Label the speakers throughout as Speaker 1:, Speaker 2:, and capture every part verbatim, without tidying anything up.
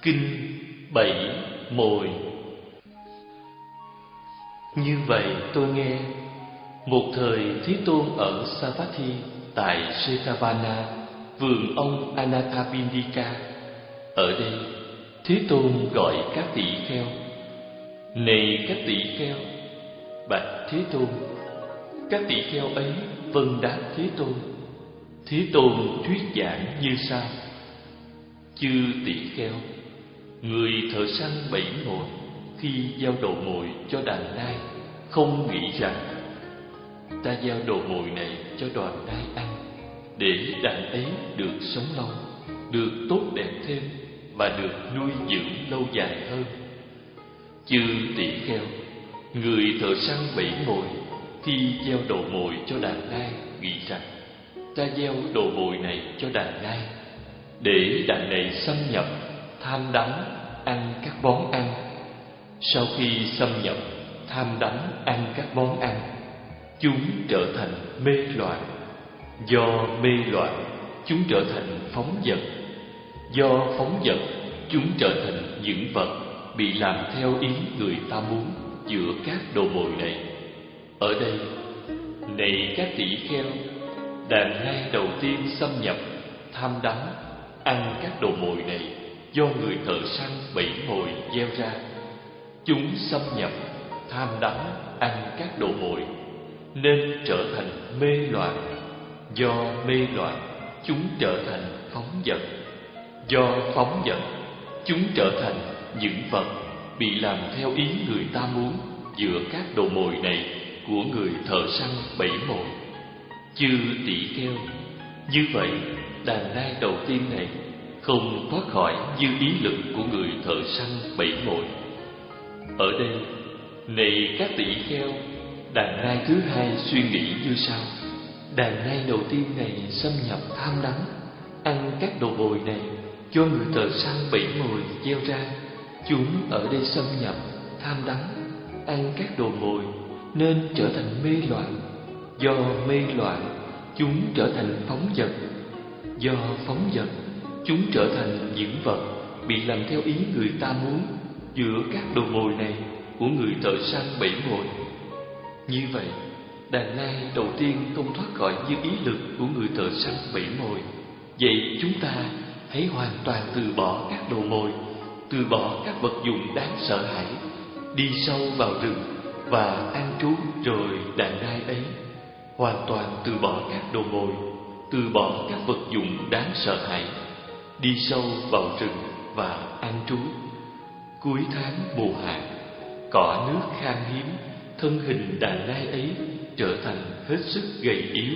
Speaker 1: Kinh Bảy Mồi. Như vậy tôi nghe, một thời Thế Tôn ở Savatthi tại Setavana, vườn ông Anathapindika. Ở đây, Thế Tôn gọi các tỷ kheo: này các tỷ kheo, bạch Thế Tôn. Các tỷ kheo ấy vâng đáp Thế Tôn. Thế Tôn thuyết giảng như sau: chư tỷ kheo, người thợ săn bẫy mồi khi gieo đầu mồi cho đàn nai không nghĩ rằng ta gieo đầu mồi này cho đoàn nai ăn, để đàn ấy được sống lâu, được tốt đẹp thêm và được nuôi dưỡng lâu dài hơn. Chư tỷ kheo, người thợ săn bẫy mồi khi gieo đầu mồi cho đàn nai nghĩ rằng ta gieo đầu mồi này cho đàn nai, để đàn này xâm nhập, tham đắm, ăn các món ăn. Sau khi xâm nhập, tham đắm, ăn các món ăn, chúng trở thành mê loạn. Do mê loạn, chúng trở thành phóng dật. Do phóng dật, chúng trở thành những vật bị làm theo ý người ta muốn giữa các đầu mồi này. Ở đây, này các tỷ kheo, đàn nai đầu tiên xâm nhập, tham đắm, ăn các đầu mồi này do người thợ săn bẫy mồi gieo ra. Chúng xâm nhập, tham đắm, ăn các đầu mồi, nên trở thành mê loạn. Do mê loạn, chúng trở thành phóng dật. Do phóng dật, chúng trở thành những vật bị làm theo ý người ta muốn giữa các đầu mồi này của người thợ săn bẫy mồi. Chư tỷ kheo, như vậy đàn nai đầu tiên này không thoát khỏi dư ý lực của người thợ săn bẫy mồi. Ở đây, này các tỷ kheo, đàn nai thứ hai suy nghĩ như sau: đàn nai đầu tiên này xâm nhập tham đắm, ăn các đầu mồi này do người thợ săn bẫy mồi gieo ra. Chúng ở đây xâm nhập, tham đắm, ăn các đầu mồi, nên trở thành mê loạn. Do mê loạn, chúng trở thành phóng dật. Do phóng dật, chúng trở thành những vật bị làm theo ý người ta muốn giữa các đầu mồi này của người thợ săn bẫy mồi. Như vậy, đàn nai đầu tiên không thoát khỏi dư ý lực của người thợ săn bẫy mồi. Vậy chúng ta hãy hoàn toàn từ bỏ các đầu mồi, từ bỏ các vật dụng đáng sợ hãi, đi sâu vào rừng và an trú. Rồi đàn nai ấy hoàn toàn từ bỏ các đầu mồi, từ bỏ các vật dụng đáng sợ hãi, đi sâu vào rừng và an trú. Cuối tháng mùa hạ, cỏ nước khan hiếm, thân hình đàn nai ấy trở thành hết sức gầy yếu.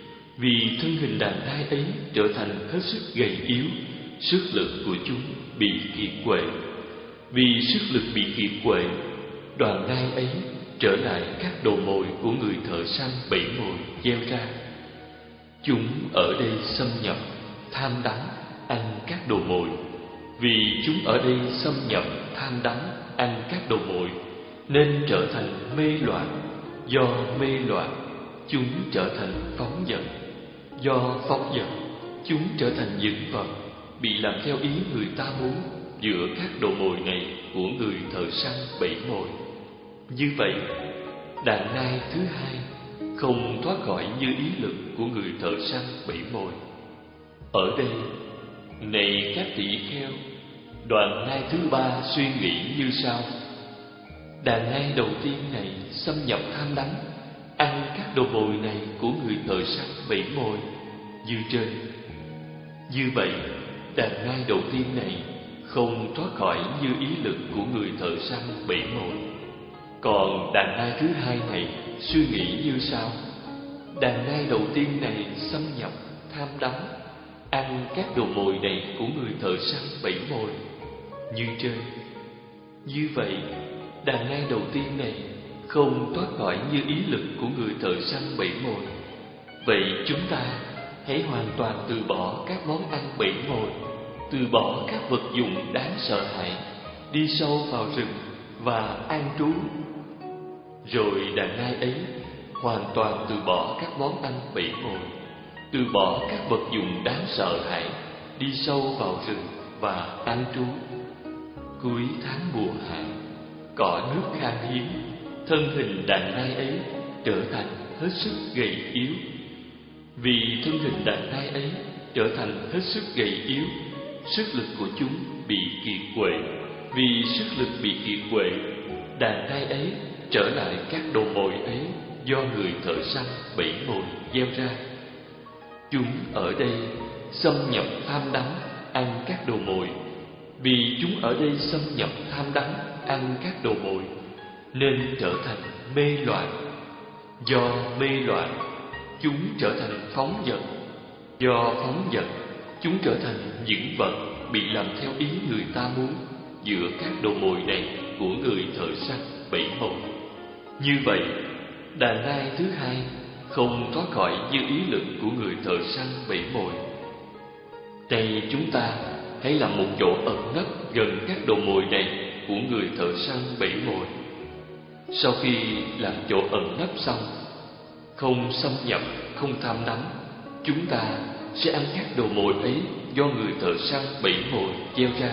Speaker 1: Vì thân hình đàn nai ấy trở thành hết sức gầy yếu, sức lực của chúng bị kiệt quệ. Vì sức lực bị kiệt quệ, đoàn nai ấy trở lại các đầu mồi của người thợ săn bẫy mồi gieo ra. Chúng ở đây xâm nhập, tham đắm, ăn các đầu mồi. Vì chúng ở đây xâm nhập, tham đắm, ăn các đầu mồi, nên trở thành mê loạn. Do mê loạn, chúng trở thành phóng dật. Do phóng dật, chúng trở thành những vật bị làm theo ý người ta muốn giữa các đầu mồi này của người thợ săn bẫy mồi. Như vậy, đàn nai thứ hai không thoát khỏi dư ý lực của người thợ săn bẫy mồi. Ở đây, này các tỷ kheo, đoàn nai thứ ba suy nghĩ như sau: đàn nai đầu tiên này xâm nhập tham đắm, ăn các đầu mồi này của người thợ săn bẫy mồi như trên. Như vậy, đàn nai đầu tiên này không thoát khỏi dư ý lực của người thợ săn bẫy mồi. Còn đàn nai thứ hai này suy nghĩ như sau: đàn nai đầu tiên này xâm nhập, tham đắm, ăn các đầu mồi này của người thợ săn bẫy mồi như trên. Như vậy, đàn nai đầu tiên này không thoát khỏi như ý lực của người thợ săn bẫy mồi. Vậy chúng ta hãy hoàn toàn từ bỏ các món ăn bẫy mồi, từ bỏ các vật dụng đáng sợ hãi, đi sâu vào rừng và an trú. Rồi đàn nai ấy hoàn toàn từ bỏ các món ăn bẫy mồi, từ bỏ các vật dụng đáng sợ hãi, đi sâu vào rừng và an trú. Cuối tháng mùa hạ, cỏ nước khan hiếm, thân hình đàn nai ấy trở thành hết sức gầy yếu. Vì thân hình đàn nai ấy trở thành hết sức gầy yếu, sức lực của chúng bị kiệt quệ. Vì sức lực bị kiệt quệ, đàn nai ấy trở lại các đầu mồi ấy do người thợ săn bẫy mồi gieo ra. Chúng ở đây xâm nhập tham đắm ăn các đầu mồi. Vì chúng ở đây xâm nhập tham đắm ăn các đầu mồi, nên trở thành mê loạn. Do mê loạn, chúng trở thành phóng dật. Do phóng dật, chúng trở thành những vật bị làm theo ý người ta muốn giữa các đầu mồi này của người thợ săn bẫy mồi. Như vậy, đàn nai thứ hai không thoát khỏi như ý lực của người thợ săn bẫy mồi. Đây chúng ta hãy làm một chỗ ẩn nấp gần các đầu mồi này của người thợ săn bẫy mồi. Sau khi làm chỗ ẩn nấp xong, không xâm nhập, không tham đắm, chúng ta sẽ ăn các đầu mồi ấy do người thợ săn bẫy mồi gieo ra.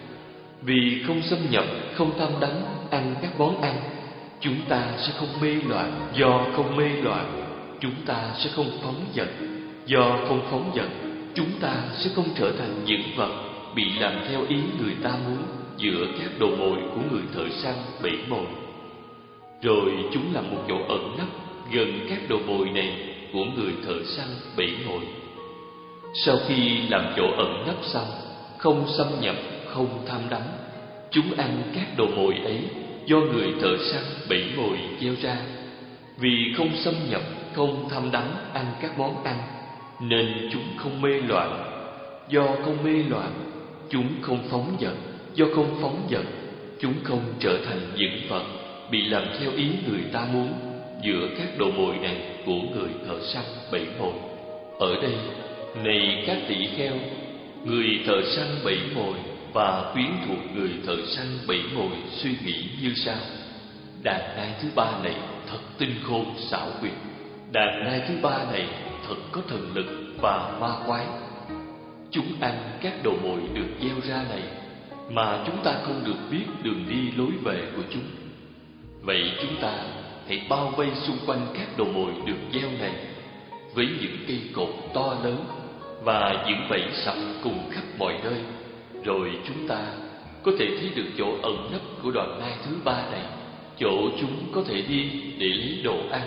Speaker 1: Vì không xâm nhập, không tham đắm ăn các món ăn, chúng ta sẽ không mê loạn. Do không mê loạn, chúng ta sẽ không phóng dật. Do không phóng dật, chúng ta sẽ không trở thành những vật bị làm theo ý người ta muốn giữa các đầu mồi của người thợ săn bẫy mồi. Rồi chúng làm một chỗ ẩn nấp gần các đầu mồi này của người thợ săn bẫy mồi. Sau khi làm chỗ ẩn nấp xong, không xâm nhập, không tham đắm, chúng ăn các đầu mồi ấy do người thợ săn bẫy mồi gieo ra. Vì không xâm nhập, không tham đắm ăn các món ăn, nên chúng không mê loạn. Do không mê loạn, chúng không phóng dật. Do không phóng dật, chúng không trở thành những vật bị làm theo ý người ta muốn giữa các đầu mồi này của người thợ săn bẫy mồi. Ở đây, này các tỷ kheo, người thợ săn bẫy mồi và quyến thuộc người thợ săn bẫy mồi suy nghĩ như sau: đàn nai thứ ba này thật tinh khôn xảo quyệt. Đàn nai thứ ba này thật có thần lực và ma quái. Chúng ăn các đầu mồi được gieo ra này, mà chúng ta không được biết đường đi lối về của chúng. Vậy chúng ta hãy bao vây xung quanh các đầu mồi được gieo này với những cây cột to lớn và những bẫy sập cùng khắp mọi nơi. Rồi chúng ta có thể thấy được chỗ ẩn nấp của đoàn nai thứ ba này, chỗ chúng có thể đi để lấy đồ ăn.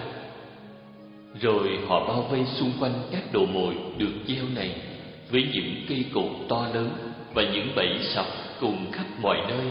Speaker 1: Rồi họ bao vây xung quanh các đầu mồi được gieo này với những cây cột to lớn và những bẫy sập cùng khắp mọi nơi.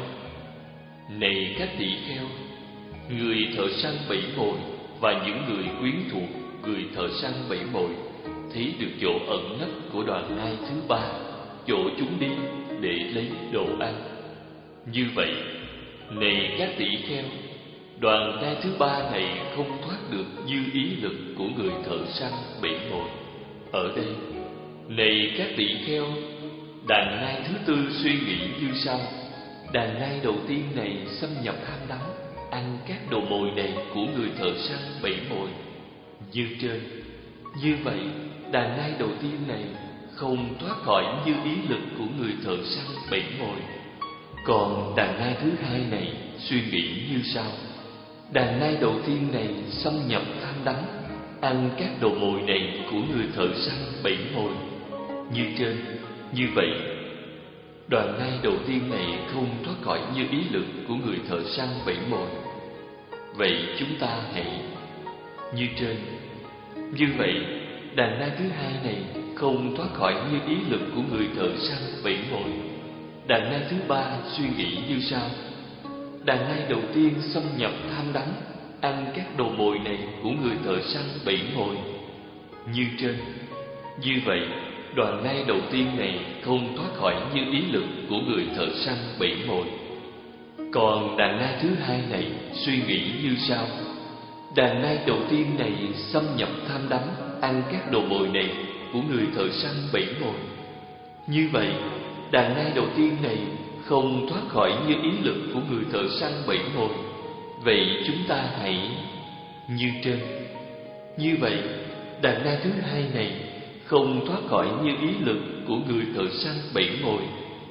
Speaker 1: Này các tỷ kheo, người thợ săn bẫy mồi và những người quyến thuộc người thợ săn bẫy mồi thấy được chỗ ẩn nấp của đoàn nai thứ ba, chỗ chúng đi để lấy đồ ăn. Như vậy, này các tỷ kheo, đoàn nai thứ ba này không thoát được như ý lực của người thợ săn bẫy mồi. Ở đây, này các tỷ kheo, đàn nai thứ tư suy nghĩ như sau: đàn nai đầu tiên này xâm nhập ham đắm ăn các đầu mồi này của người thợ săn bẫy mồi. Như trên, như vậy, đàn nai đầu tiên này không thoát khỏi như ý lực của người thợ săn bẫy mồi. Còn đàn nai thứ hai này suy nghĩ như sau: đàn nai đầu tiên này xâm nhập tham đắm ăn các đầu mồi này của người thợ săn bẫy mồi. Như trên, như vậy, đoàn nai đầu tiên này không thoát khỏi như ý lực của người thợ săn bẫy mồi. Vậy chúng ta hãy như trên, như vậy, đàn nai thứ hai này không thoát khỏi như ý lực của người thợ săn bẫy mồi. Đàn nai thứ ba suy nghĩ như sau: đàn nai đầu tiên xâm nhập tham đắm ăn các đầu mồi này của người thợ săn bẫy mồi. Như trên, như vậy, đoàn nai đầu tiên này không thoát khỏi như ý lực của người thợ săn bẫy mồi. Còn đàn nai thứ hai này suy nghĩ như sau: đàn nai đầu tiên này xâm nhập tham đắm ăn các đầu mồi này của người thợ săn bẫy mồi. Như vậy, đàn nai đầu tiên này không thoát khỏi như ý lực của người thợ săn bẫy mồi. Vậy chúng ta hãy như trên. Như vậy, đàn nai thứ hai này không thoát khỏi như ý lực của người thợ săn bẫy mồi.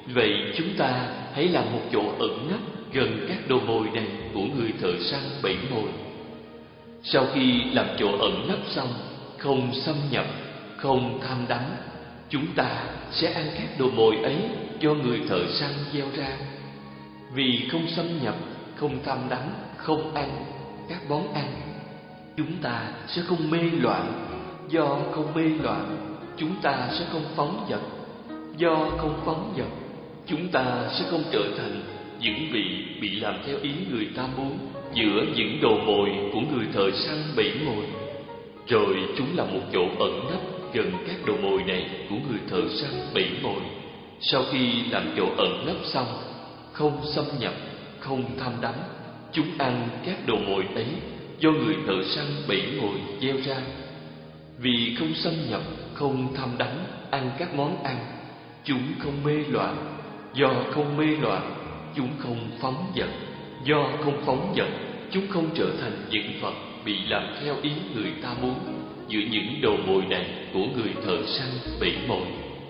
Speaker 1: Vậy chúng ta hãy làm một chỗ ẩn nấp gần các đầu mồi này của người thợ săn bẫy mồi. Sau khi làm chỗ ẩn nấp xong, không xâm nhập, không tham đắm, chúng ta sẽ ăn các đồ mồi ấy do người thợ săn gieo ra. Vì không xâm nhập, không tham đắm, không ăn các món ăn, chúng ta sẽ không mê loạn. Do không mê loạn, chúng ta sẽ không phóng dật. Do không phóng dật, chúng ta sẽ không trở thành những vị bị làm theo ý người ta muốn giữa những đồ mồi của người thợ săn bẫy mồi. Rồi chúng là một chỗ ẩn nấp gần các đồ mồi này của người thợ săn bẫy mồi. Sau khi làm chỗ ẩn nấp xong, không xâm nhập, không tham đắm, chúng ăn các đồ mồi ấy do người thợ săn bẫy mồi gieo ra. Vì không xâm nhập, không tham đắm, ăn các món ăn, chúng không mê loạn. Do không mê loạn, chúng không phóng dật. Do không phóng dật, chúng không trở thành những vật bị làm theo ý người ta muốn giữa những đồ mồi này của người thợ săn bẫy mồi.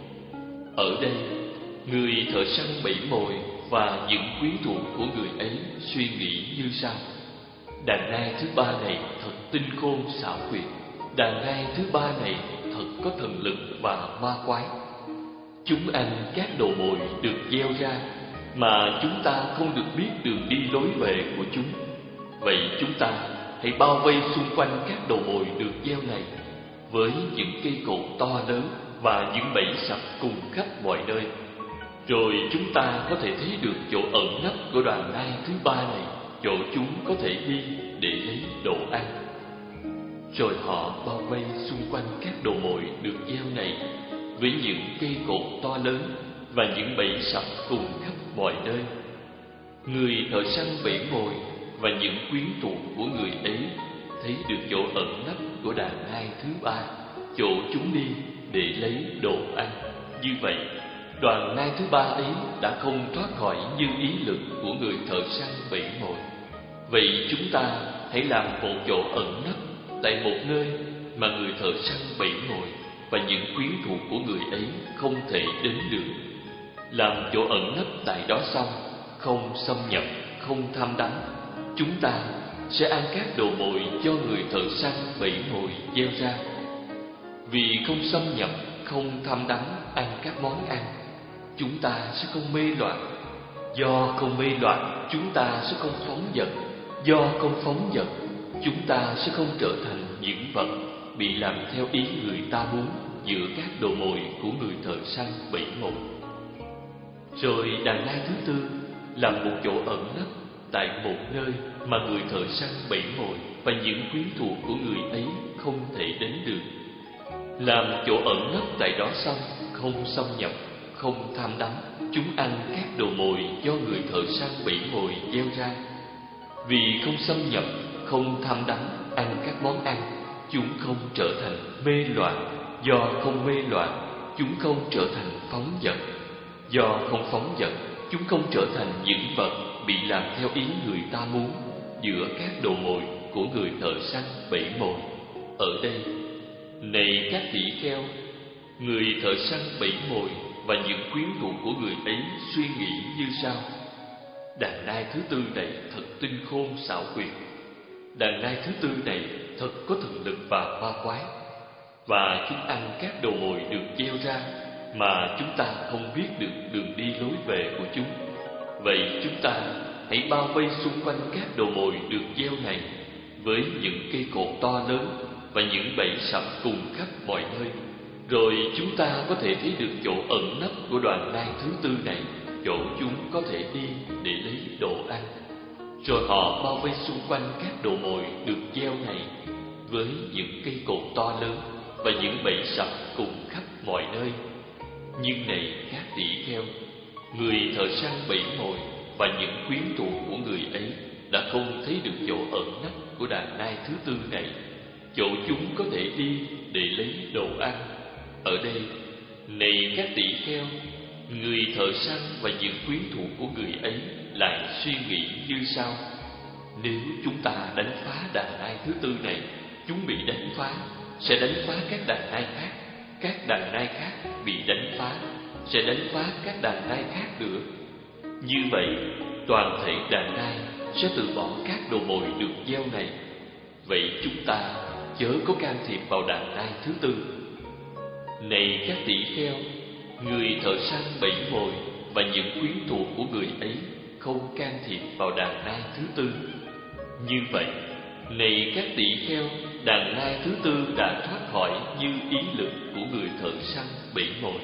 Speaker 1: Ở đây, người thợ săn bẫy mồi và những quyến thuộc của người ấy suy nghĩ như sau: đàn nai thứ ba này thật tinh khôn xảo quyệt. Đàn nai thứ ba này thật có thần lực và ma quái. Chúng ăn các đồ mồi được gieo ra, mà chúng ta không được biết đường đi lối về của chúng. Vậy chúng ta hãy bao vây xung quanh các đồ mồi được gieo này với những cây cột to lớn và những bẫy sập cùng khắp mọi nơi. Rồi chúng ta có thể thấy được chỗ ẩn nấp của đoàn nai thứ ba này, chỗ chúng có thể đi để lấy đồ ăn. Rồi họ bao vây xung quanh các đồ mồi được gieo này với những cây cột to lớn và những bẫy sập cùng khắp mọi nơi. Người thợ săn bẫy mồi và những quyến thuộc của người ấy thấy được chỗ ẩn nấp của đàn nai thứ ba, chỗ chúng đi để lấy đồ ăn. Như vậy, đoàn nai thứ ba ấy đã không thoát khỏi như ý lực của người thợ săn bẫy mồi. Vậy chúng ta hãy làm một chỗ ẩn nấp tại một nơi mà người thợ săn bẫy mồi và những quyến thuộc của người ấy không thể đến được. Làm chỗ ẩn nấp tại đó xong, không xâm nhập, không tham đắm, chúng ta sẽ ăn các đồ mồi do người thợ săn bẫy mồi gieo ra. Vì không xâm nhập, không tham đắm, ăn các món ăn, chúng ta sẽ không mê loạn. Do không mê loạn, chúng ta sẽ không phóng dật. Do không phóng dật, chúng ta sẽ không trở thành những vật bị làm theo ý người ta muốn giữa các đồ mồi của người thợ săn bẫy mồi. Rồi đàn nai thứ tư làm một chỗ ẩn nấp tại một nơi mà người thợ săn bẫy mồi và những quyến thuộc của người ấy không thể đến được. Làm chỗ ẩn nấp tại đó xong, không xâm nhập, không tham đắm, chúng ăn các đồ mồi do người thợ săn bẫy mồi gieo ra. Vì không xâm nhập, không tham đắm, ăn các món ăn, chúng không trở thành mê loạn. Do không mê loạn, chúng không trở thành phóng dật. Do không phóng dật, chúng không trở thành những vật bị làm theo ý người ta muốn giữa các đồ mồi của người thợ săn bẫy mồi. Ở đây, này các tỷ kheo, người thợ săn bẫy mồi và những quyến thuộc của người ấy suy nghĩ như sau: đàn nai thứ tư này thật tinh khôn xảo quyệt. Đàn nai thứ tư này thật có thần lực và ma quái. Và chúng ăn các đồ mồi được gieo ra, mà chúng ta không biết được đường đi lối về của chúng. Vậy chúng ta hãy bao vây xung quanh các đồ mồi được gieo này với những cây cột to lớn và những bẫy sập cùng khắp mọi nơi. Rồi chúng ta có thể thấy được chỗ ẩn nấp của đoàn nai thứ tư này, chỗ chúng có thể đi để lấy đồ ăn. Rồi họ bao vây xung quanh các đồ mồi được gieo này với những cây cột to lớn và những bẫy sập cùng khắp mọi nơi. Nhưng này các tỷ kheo, người thợ săn bẫy mồi và những quyến thuộc của người ấy đã không thấy được chỗ ẩn nấp của đàn nai thứ tư này, chỗ chúng có thể đi để lấy đồ ăn. Ở đây, này các tỷ kheo, người thợ săn và những quyến thuộc của người ấy lại suy nghĩ như sau: nếu chúng ta đánh phá đàn nai thứ tư này, chúng bị đánh phá, sẽ đánh phá các đàn nai khác. Các đàn nai khác bị đánh phá, sẽ đánh phá các đàn nai khác. nữa. Như vậy, toàn thể đàn nai sẽ từ bỏ các đồ mồi được gieo này. Vậy chúng ta chớ có can thiệp vào đàn nai thứ tư. Này các tỷ kheo, người thợ săn bẫy mồi và những quyến thuộc của người ấy không can thiệp vào đàn nai thứ tư. Như vậy, này các tỷ kheo, đàn nai thứ tư đã thoát khỏi như ý lực của người thợ săn bẫy mồi.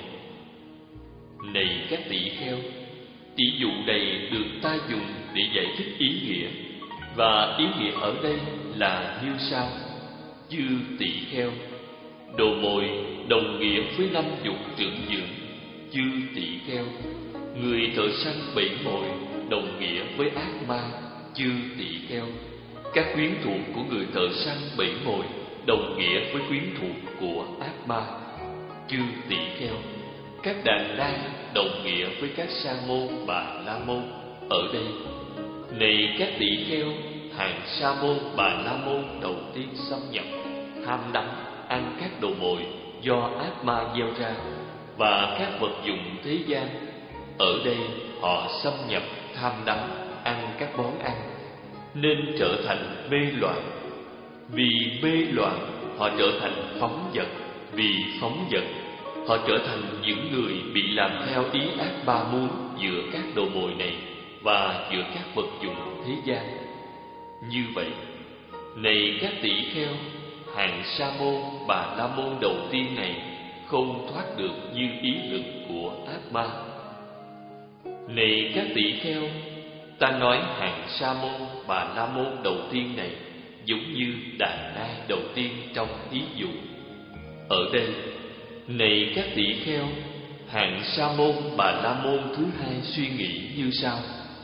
Speaker 1: Này các tỷ kheo, tỷ dụ này được ta dùng để giải thích ý nghĩa, và ý nghĩa ở đây là như sau: chư tỷ kheo, đồ mồi đồng nghĩa với năm dục trưởng dưỡng. Chư tỷ kheo, người thợ săn bẫy mồi đồng nghĩa với ác ma. Chư tỷ kheo, các quyến thuộc của người thợ săn bẫy mồi đồng nghĩa với quyến thuộc của ác ma. Chư tỷ kheo, các đàn nai đồng nghĩa với các sa môn bà la môn ở đây. Này các tỷ kheo, hàng sa môn bà la môn đầu tiên xâm nhập, ham đắm ăn các đồ mồi do ác ma gieo ra và các vật dụng thế gian. Ở đây họ xâm nhập tham đắm ăn các món ăn, nên trở thành mê loạn. Vì mê loạn, họ trở thành phóng dật. Vì phóng dật, họ trở thành những người bị làm theo ý ác ma muốn giữa các đồ mồi này và giữa các vật dụng thế gian. Như vậy, này các tỷ kheo, hàng sa môn bà la môn đầu tiên này không thoát được như ý lực của ác ma. Này các tỷ kheo, ta nói hàng sa môn bà la môn đầu tiên này giống như đàn nai đầu tiên trong thí dụ. Ở đây, này các tỷ kheo, hạng sa môn bà la môn thứ hai suy nghĩ như sau: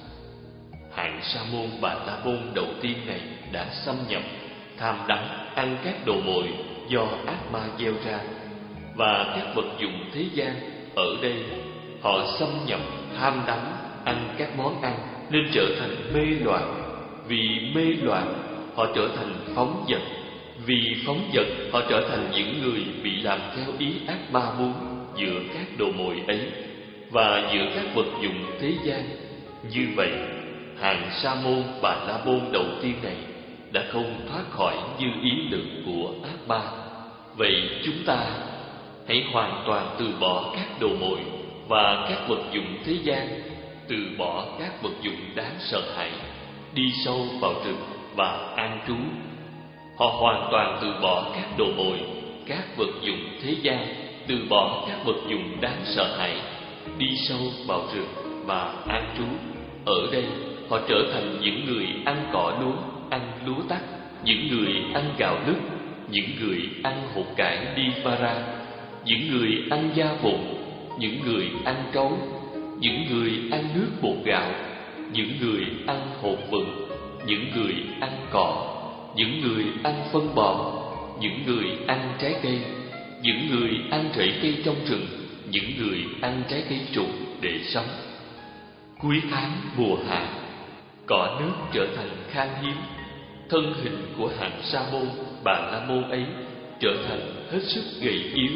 Speaker 1: hạng sa môn bà la môn đầu tiên này đã xâm nhập tham đắm ăn các đồ mồi do ác ma gieo ra và các vật dụng thế gian. Ở đây họ xâm nhập tham đắm ăn các món ăn nên trở thành mê loạn. Vì mê loạn, họ trở thành phóng dật. Vì phóng dật, họ trở thành những người bị làm theo ý ác ma muốn giữa các đồ mồi ấy và giữa các vật dụng thế gian. Như vậy, hàng sa môn bà la môn đầu tiên này đã không thoát khỏi như ý lực của ác ma. Vậy chúng ta hãy hoàn toàn từ bỏ các đồ mồi và các vật dụng thế gian, từ bỏ các vật dụng đáng sợ hãi, đi sâu vào rừng và an trú. Họ hoàn toàn từ bỏ các đồ mồi, các vật dụng thế gian, từ bỏ các vật dụng đáng sợ hãi, đi sâu vào rừng và an trú. Ở đây họ trở thành những người ăn cỏ lúa, ăn lúa tắc, những người ăn gạo lứt, những người ăn hột cải đi pha ra, những người ăn da vụn, những người ăn trấu, những người ăn nước bột gạo, những người ăn hột vừng, những người ăn cỏ, những người ăn phân bò, những người ăn trái cây, những người ăn rễ cây trong rừng, những người ăn trái cây trùng để sống. Cuối tháng mùa hạ, cỏ nước trở thành khan hiếm, thân hình của hạng sa môn bà la môn ấy trở thành hết sức gầy yếu.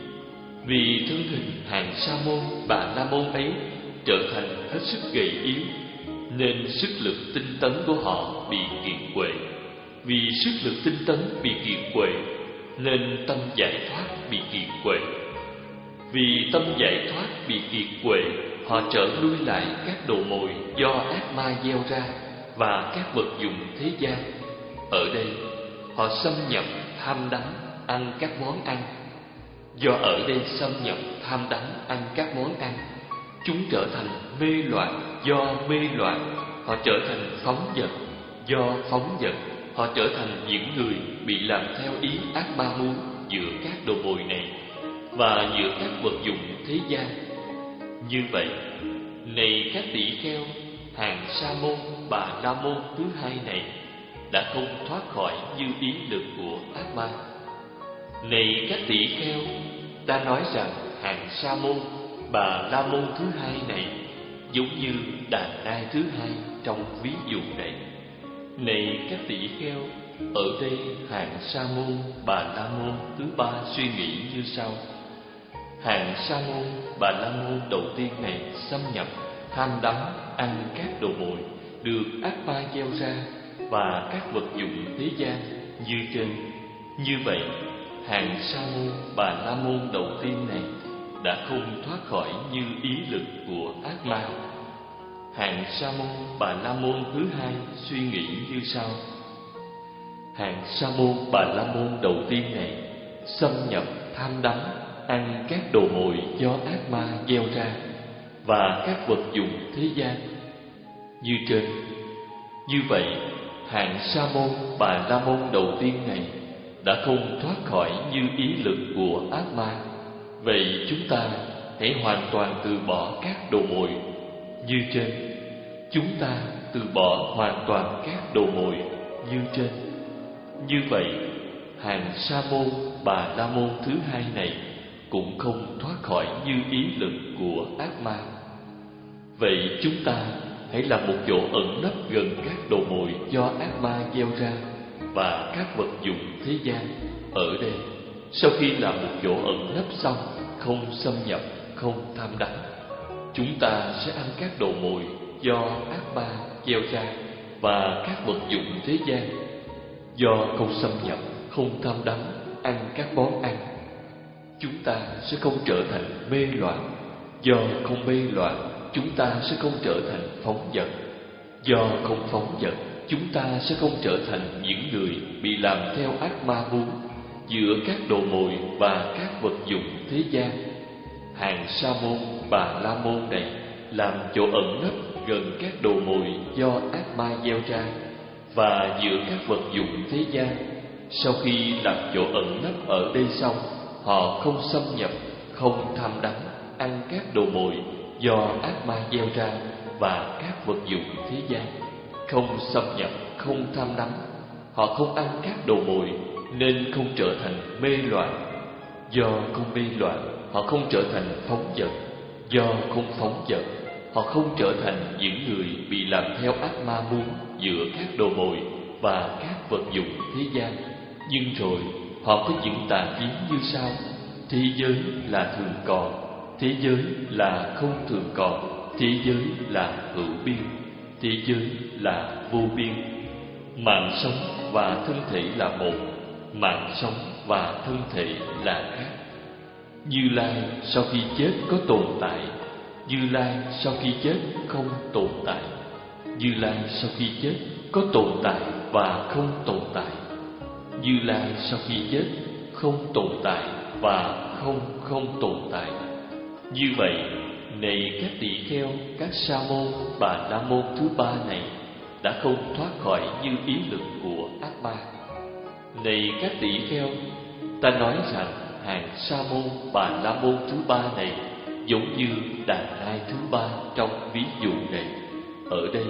Speaker 1: Vì thân hình hạng sa môn bà la môn ấy trở thành hết sức gầy yếu, nên sức lực tinh tấn của họ bị kiệt quệ. Vì sức lực tinh tấn bị kiệt quệ, nên tâm giải thoát bị kiệt quệ. Vì tâm giải thoát bị kiệt quệ, họ trở lui lại các đồ mồi do ác ma gieo ra và các vật dụng thế gian. Ở đây, họ xâm nhập tham đắm ăn các món ăn. Do ở đây xâm nhập tham đắm ăn các món ăn, chúng trở thành mê loạn. Do mê loạn, họ trở thành phóng dật. Do phóng dật, họ trở thành những người bị làm theo ý ác ma muốn giữa các đồ mồi này và giữa các vật dụng thế gian. Như vậy, này các tỷ kheo, hàng sa môn bà la môn thứ hai này đã không thoát khỏi như ý lực của ác ma. Này các tỷ kheo, ta nói rằng hàng sa môn bà la môn thứ hai này giống như đàn nai thứ hai trong ví dụ này. Này các tỷ kheo, ở đây hạng sa môn bà la môn thứ ba suy nghĩ như sau: Hạng sa môn Bà La Môn đầu tiên này xâm nhập, tham đắm, ăn các đồ mồi được ác ma gieo ra và các vật dụng thế gian như trên. Như vậy, hạng sa môn Bà La Môn đầu tiên này đã không thoát khỏi như ý lực của ác ma. Hạng sa môn Bà La Môn thứ hai suy nghĩ như sau: hạng sa môn Bà La Môn đầu tiên này xâm nhập, tham đắm, ăn các đồ mồi do ác ma gieo ra và các vật dụng thế gian như trên. Như vậy, hạng sa môn Bà La Môn đầu tiên này đã không thoát khỏi như ý lực của ác ma. Vậy chúng ta hãy hoàn toàn từ bỏ các đồ mồi như trên. Chúng ta từ bỏ hoàn toàn các đồ mồi như trên. Như vậy, hạng sa môn Bà La Môn thứ hai này cũng không thoát khỏi như ý lực của ác ma. Vậy chúng ta hãy làm một chỗ ẩn nấp gần các đồ mồi do ác ma gieo ra và các vật dụng thế gian ở đây. Sau khi làm một chỗ ẩn nấp xong, không xâm nhập, không tham đắm, chúng ta sẽ ăn các đồ mồi do ác ma gieo ra và các vật dụng thế gian. Do không xâm nhập, không tham đắm, ăn các món ăn, chúng ta sẽ không trở thành mê loạn. Do không mê loạn, chúng ta sẽ không trở thành phóng dật. Do không phóng dật, chúng ta sẽ không trở thành những người bị làm theo ác ma muốn giữa các đồ mồi và các vật dụng thế gian. Hạng sa môn Bà La Môn này làm chỗ ẩn nấp gần các đồ mồi do ác ma gieo ra và giữa các vật dụng thế gian. Sau khi làm chỗ ẩn nấp ở đây xong, họ không xâm nhập, không tham đắm, ăn các đồ mồi do ác ma gieo ra và các vật dụng thế gian. Không xâm nhập, không tham đắm, họ không ăn các đồ mồi nên không trở thành mê loạn. Do không mê loạn, họ không trở thành phóng dật. Do không phóng dật, họ không trở thành những người bị làm theo ác ma muốn giữa các đồ mồi và các vật dụng thế gian. Nhưng rồi họ có những tà kiến như sau: thế giới là thường còn, thế giới là không thường còn, thế giới là hữu biên, thế giới là vô biên. Mạng sống và thân thể là một, mạng sống và thân thể là khác. Như Lai sau khi chết có tồn tại, Như Lai sau khi chết không tồn tại. Như Lai sau khi chết có tồn tại và không tồn tại. Như Lai sau khi chết không tồn tại và không không tồn tại. Như vậy, này các tỳ kheo, các sa môn Bà La Môn thứ ba này đã không thoát khỏi như ý lực của ác ma. Này các tỳ kheo, ta nói rằng hạng sa môn Bà La Môn thứ ba này giống như đàn nai thứ ba trong ví dụ này. Ở đây,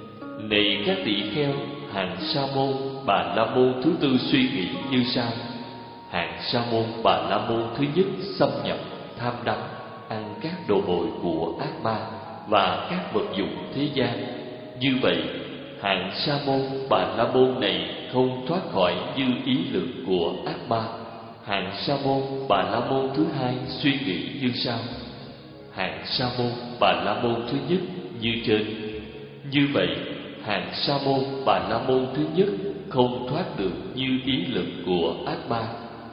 Speaker 1: này các tỳ kheo, hạng sa môn Bà La Môn thứ tư suy nghĩ như sau: hạng sa môn Bà La Môn thứ nhất xâm nhập, tham đắm, ăn các đồ mồi của ác ma và các vật dụng thế gian. Như vậy, hạng sa môn Bà La Môn này không thoát khỏi như ý lực của ác ma. Hạng sa môn Bà La Môn thứ hai suy nghĩ như sau: hạng sa môn Bà La Môn thứ nhất như trên. Như vậy, hạng sa môn Bà La Môn thứ nhất không thoát được như ý lực của ác ma.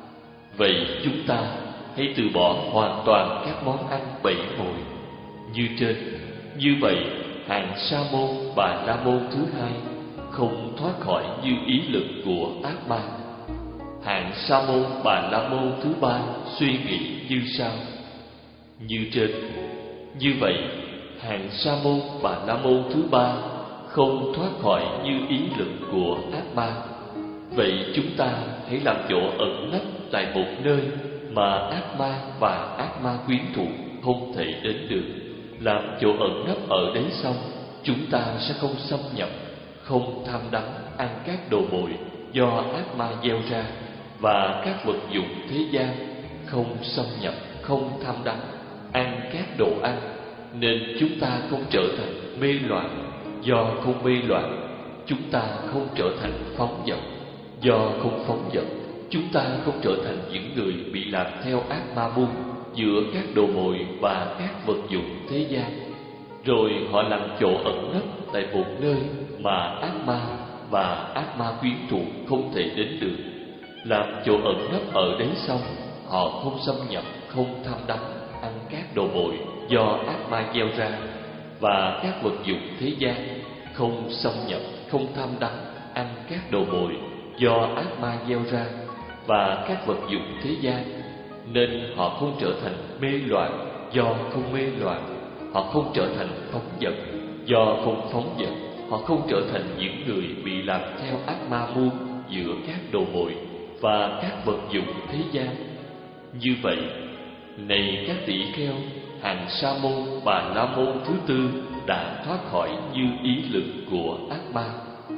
Speaker 1: Vậy chúng ta hãy từ bỏ hoàn toàn các món ăn bảy mồi như trên. Như vậy, hạng sa môn Bà La Môn thứ hai không thoát khỏi như ý lực của ác ma. Hạng sa môn Bà La Môn thứ ba suy nghĩ như sau: như trên. Như vậy, hạng sa môn Bà La Môn thứ ba không thoát khỏi như ý lực của ác ma. Vậy chúng ta hãy làm chỗ ẩn nấp tại một nơi mà ác ma và ác ma quyến thuộc không thể đến được. Làm chỗ ẩn nấp ở đấy xong, chúng ta sẽ không xâm nhập, không tham đắm, ăn các đồ mồi do ác ma gieo ra và các vật dụng thế gian. Không xâm nhập, không tham đắm, ăn các đồ ăn, nên chúng ta không trở thành mê loạn. Do không mê loạn, chúng ta không trở thành phóng dật. Do không phóng dật, chúng ta không trở thành những người bị làm theo ác ma muốn giữa các đồ mồi và các vật dụng thế gian. Rồi họ làm chỗ ẩn nấp tại một nơi mà ác ma và ác ma quyến thuộc không thể đến được. Làm chỗ ẩn nấp ở đấy xong, họ không xâm nhập, không tham đắm ăn các đồ mồi do ác ma gieo ra, và các vật dụng thế gian, không xâm nhập, không tham đắm ăn các đồ mồi do ác ma gieo ra và các vật dụng thế gian, nên họ không trở thành mê loạn do không mê loạn. Họ không trở thành phóng dật do không phóng dật. Họ không trở thành những người bị làm theo ác ma muôn giữa các đồ mồi và các vật dụng thế gian. Như vậy, này các tỷ kheo, hàng sa môn bà la môn thứ tư đã thoát khỏi như ý lực của ác ma.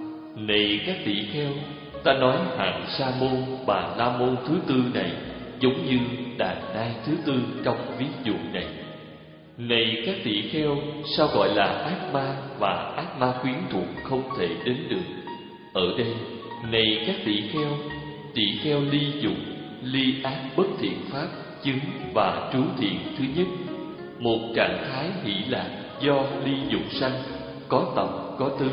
Speaker 1: Này các tỷ kheo, ta nói hàng sa môn bà la môn thứ tư này giống như đàn nai thứ tư trong ví dụ này. Này các tỷ kheo, sao gọi là ác ma và ác ma quyến thuộc không thể đến được? Ở đây, này các tỷ kheo, tỷ kheo ly dục, ly ác bất thiện pháp, chứng và trú thiện thứ nhất, một trạng thái hỷ lạc do ly dục sanh, có tập có tứ.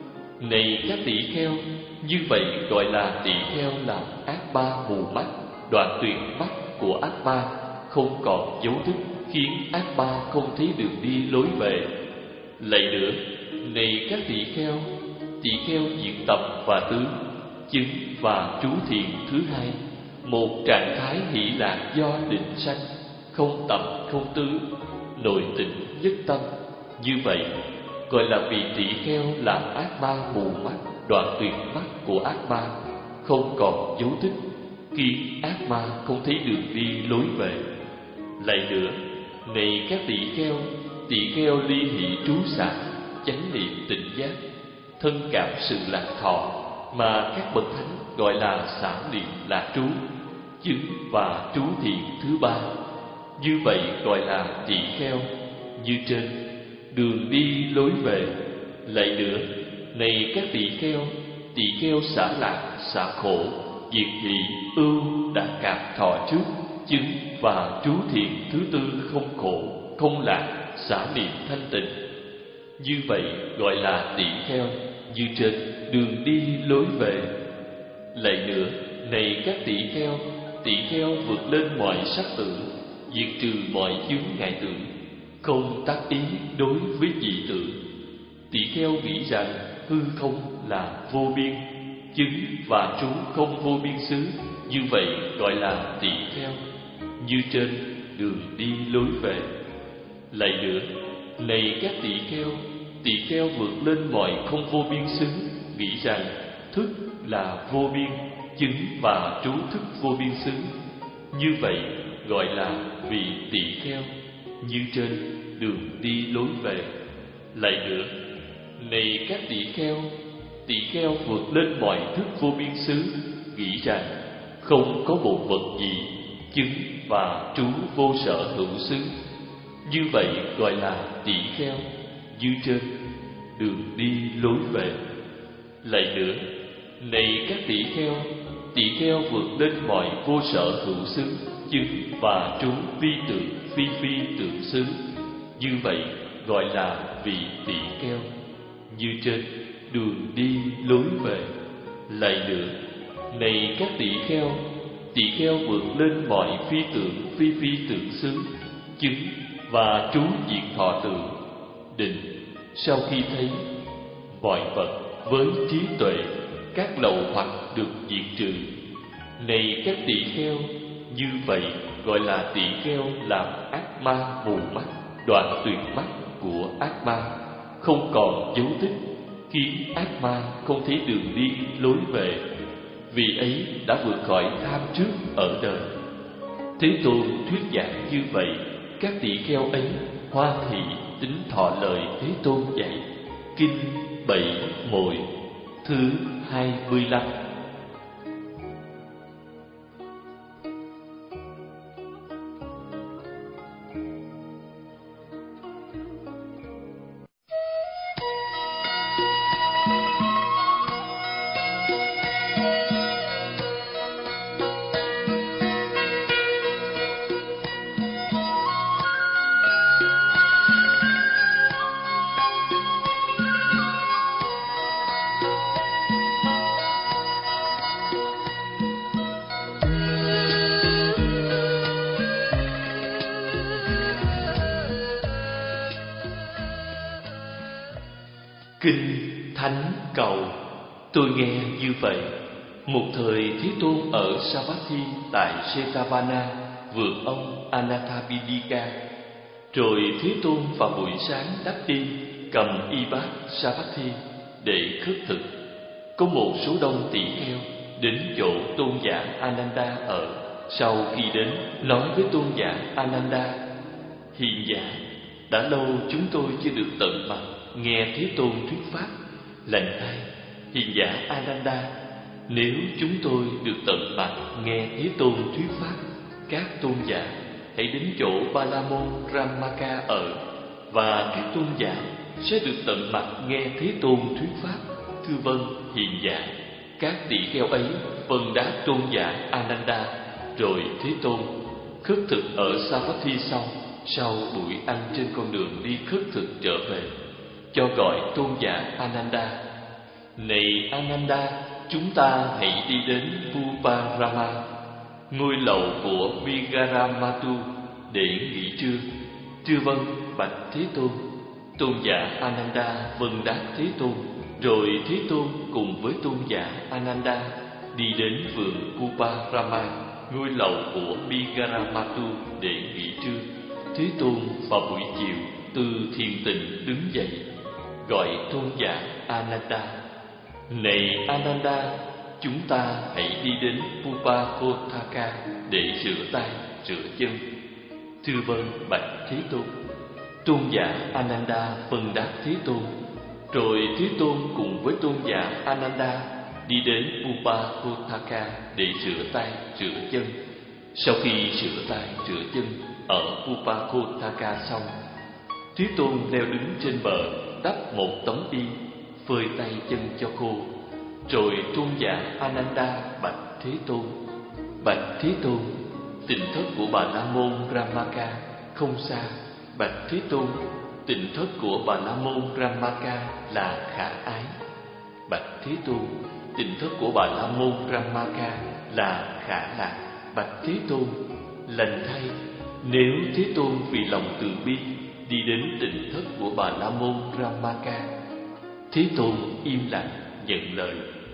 Speaker 1: Này các tỷ kheo, như vậy gọi là tỷ kheo làm ác ba mù mắt, đoạn tuyệt mắt của ác ba, không còn dấu tích, khiến ác ba không thấy đường đi lối về. Lại nữa, này các tỷ kheo, tỷ kheo diệt tập và tứ, chứng và trú thiện thứ hai, một trạng thái hỷ lạc do định sanh, không tập không tứ, nội tịnh nhất tâm. Như vậy gọi là vị tỷ kheo làm ác ma mù mắt, đoạn tuyệt mắt của ác ma, không còn dấu tích, khiến ác ma không thấy đường đi lối về. Lại nữa, này các tỷ kheo, tỷ kheo ly hỷ trú xả, chánh niệm tỉnh giác, thân cảm sự lạc thọ, mà các bậc thánh gọi là xả niệm lạc trú, chứng và trú thiện thứ ba. Như vậy gọi là tỷ kheo như trên, đường đi lối về. Lại nữa, này các tỷ kheo, tỷ kheo xả lạc, xả khổ, diệt hỷ, ưu đã cảm thọ trước, chứng và trú thiện thứ tư không khổ, không lạc, xả niệm thanh tịnh. Như vậy gọi là tỷ kheo như trên, đường đi lối về. Lại nữa, này các tỷ kheo, tỷ kheo vượt lên mọi sắc tử, diệt trừ mọi chướng ngại tưởng, không tác ý đối với dị tưởng. Tỷ kheo nghĩ rằng hư không là vô biên, chứng và trú không vô biên xứ. Như vậy gọi là tỷ kheo như trên, đường đi lối về. Lại nữa, này các tỷ kheo, tỷ kheo vượt lên mọi không vô biên xứ, nghĩ rằng thức là vô biên, chứng và trú thức vô biên xứ. Như vậy gọi là vị tỷ kheo như trên, đường đi lối về. Lại nữa, này các tỷ kheo, tỷ kheo vượt lên mọi thức vô biên xứ, nghĩ rằng không có một vật gì, chứng và trú vô sở hữu xứ. Như vậy gọi là tỷ kheo như trên, đường đi lối về. Lại nữa, này các tỷ kheo, tỷ kheo vượt lên mọi vô sở hữu xứ, chứng và trú vi tượng phi phi tượng xứ. Như vậy gọi là vị tỷ kheo như trên, đường đi lối về. Lại nữa, này các tỷ kheo, tỷ kheo vượt lên mọi phi tượng phi phi tượng xứ, chứng và trú diệt thọ tượng, định. Sau khi thấy mọi vật với trí tuệ, các lậu hoặc được diệt trừ. Này các tỷ kheo, như vậy gọi là tỷ kheo làm ác ma mù mắt, đoạn tuyệt mắt của ác ma, không còn dấu tích, khiến ác ma không thấy đường đi lối về. Vì ấy đã vượt khỏi tham trước ở đời. Thế Tôn thuyết giảng như vậy, các tỷ kheo ấy hoan hỷ tín thọ lời Thế Tôn dạy. Kinh Bảy Mồi thứ hai mươi lăm. Kinh Thánh Cầu. Tôi nghe như vậy. Một thời Thế Tôn ở Savatthi tại Jetavana, vườn ông Anathapindika. Rồi Thế Tôn vào buổi sáng đắp y, cầm y bát Savatthi để khất thực. Có một số đông tỳ kheo đến chỗ tôn giả Ananda ở. Sau khi đến, nói với tôn giả Ananda: Hiền giả, đã lâu chúng tôi chưa được tận mặt nghe Thế Tôn thuyết pháp. Lành thay, hiền giả Ananda, nếu chúng tôi được tận mặt nghe Thế Tôn thuyết pháp, các tôn giả hãy đến chỗ Ba La Môn Ramaka ở, và các tôn giả sẽ được tận mặt nghe Thế Tôn thuyết pháp. Thưa vâng, hiền giả. Các tỳ kheo ấy vâng đáp tôn giả Ananda. Rồi Thế Tôn khất thực ở Savatthi xong, sau buổi ăn trên con đường đi khất thực trở về, cho gọi tôn giả Ananda: Này Ananda, chúng ta hãy đi đến Puparama, ngôi lầu của Vigaramatu, để nghỉ trưa. Thưa vâng, bạch Thế Tôn. Tôn giả Ananda vâng đáp Thế Tôn. Rồi Thế Tôn cùng với tôn giả Ananda đi đến vườn Puparama, ngôi lầu của Vigaramatu, để nghỉ trưa. Thế Tôn vào buổi chiều từ thiền tịnh đứng dậy, gọi tôn giả Ananda: Này Ananda, chúng ta hãy đi đến Pupakotaka để rửa tay, rửa chân. Thưa vâng, bạch Thế Tôn. Tôn giả Ananda vâng đáp Thế Tôn. Rồi Thế Tôn cùng với tôn giả Ananda đi đến Pupakotaka để rửa tay, rửa chân. Sau khi rửa tay, rửa chân ở Pupakotaka xong, Thế Tôn leo đứng trên bờ, đắp một tấm y, phơi tay chân cho khô. Rồi tôn giả Ananda bạch Thế Tôn: Bạch Thế Tôn, tịnh thất của Bà La Môn Ramaka không xa. Bạch Thế Tôn, tịnh thất của Bà La Môn Ramaka là khả ái. Bạch Thế Tôn, tịnh thất của Bà La Môn Ramaka là khả lạc. Bạch Thế Tôn, lành thay, nếu Thế Tôn vì lòng từ bi đi đến tịnh thất của Bà La Môn Ramaka. Thế Tôn im lặng nhận lời.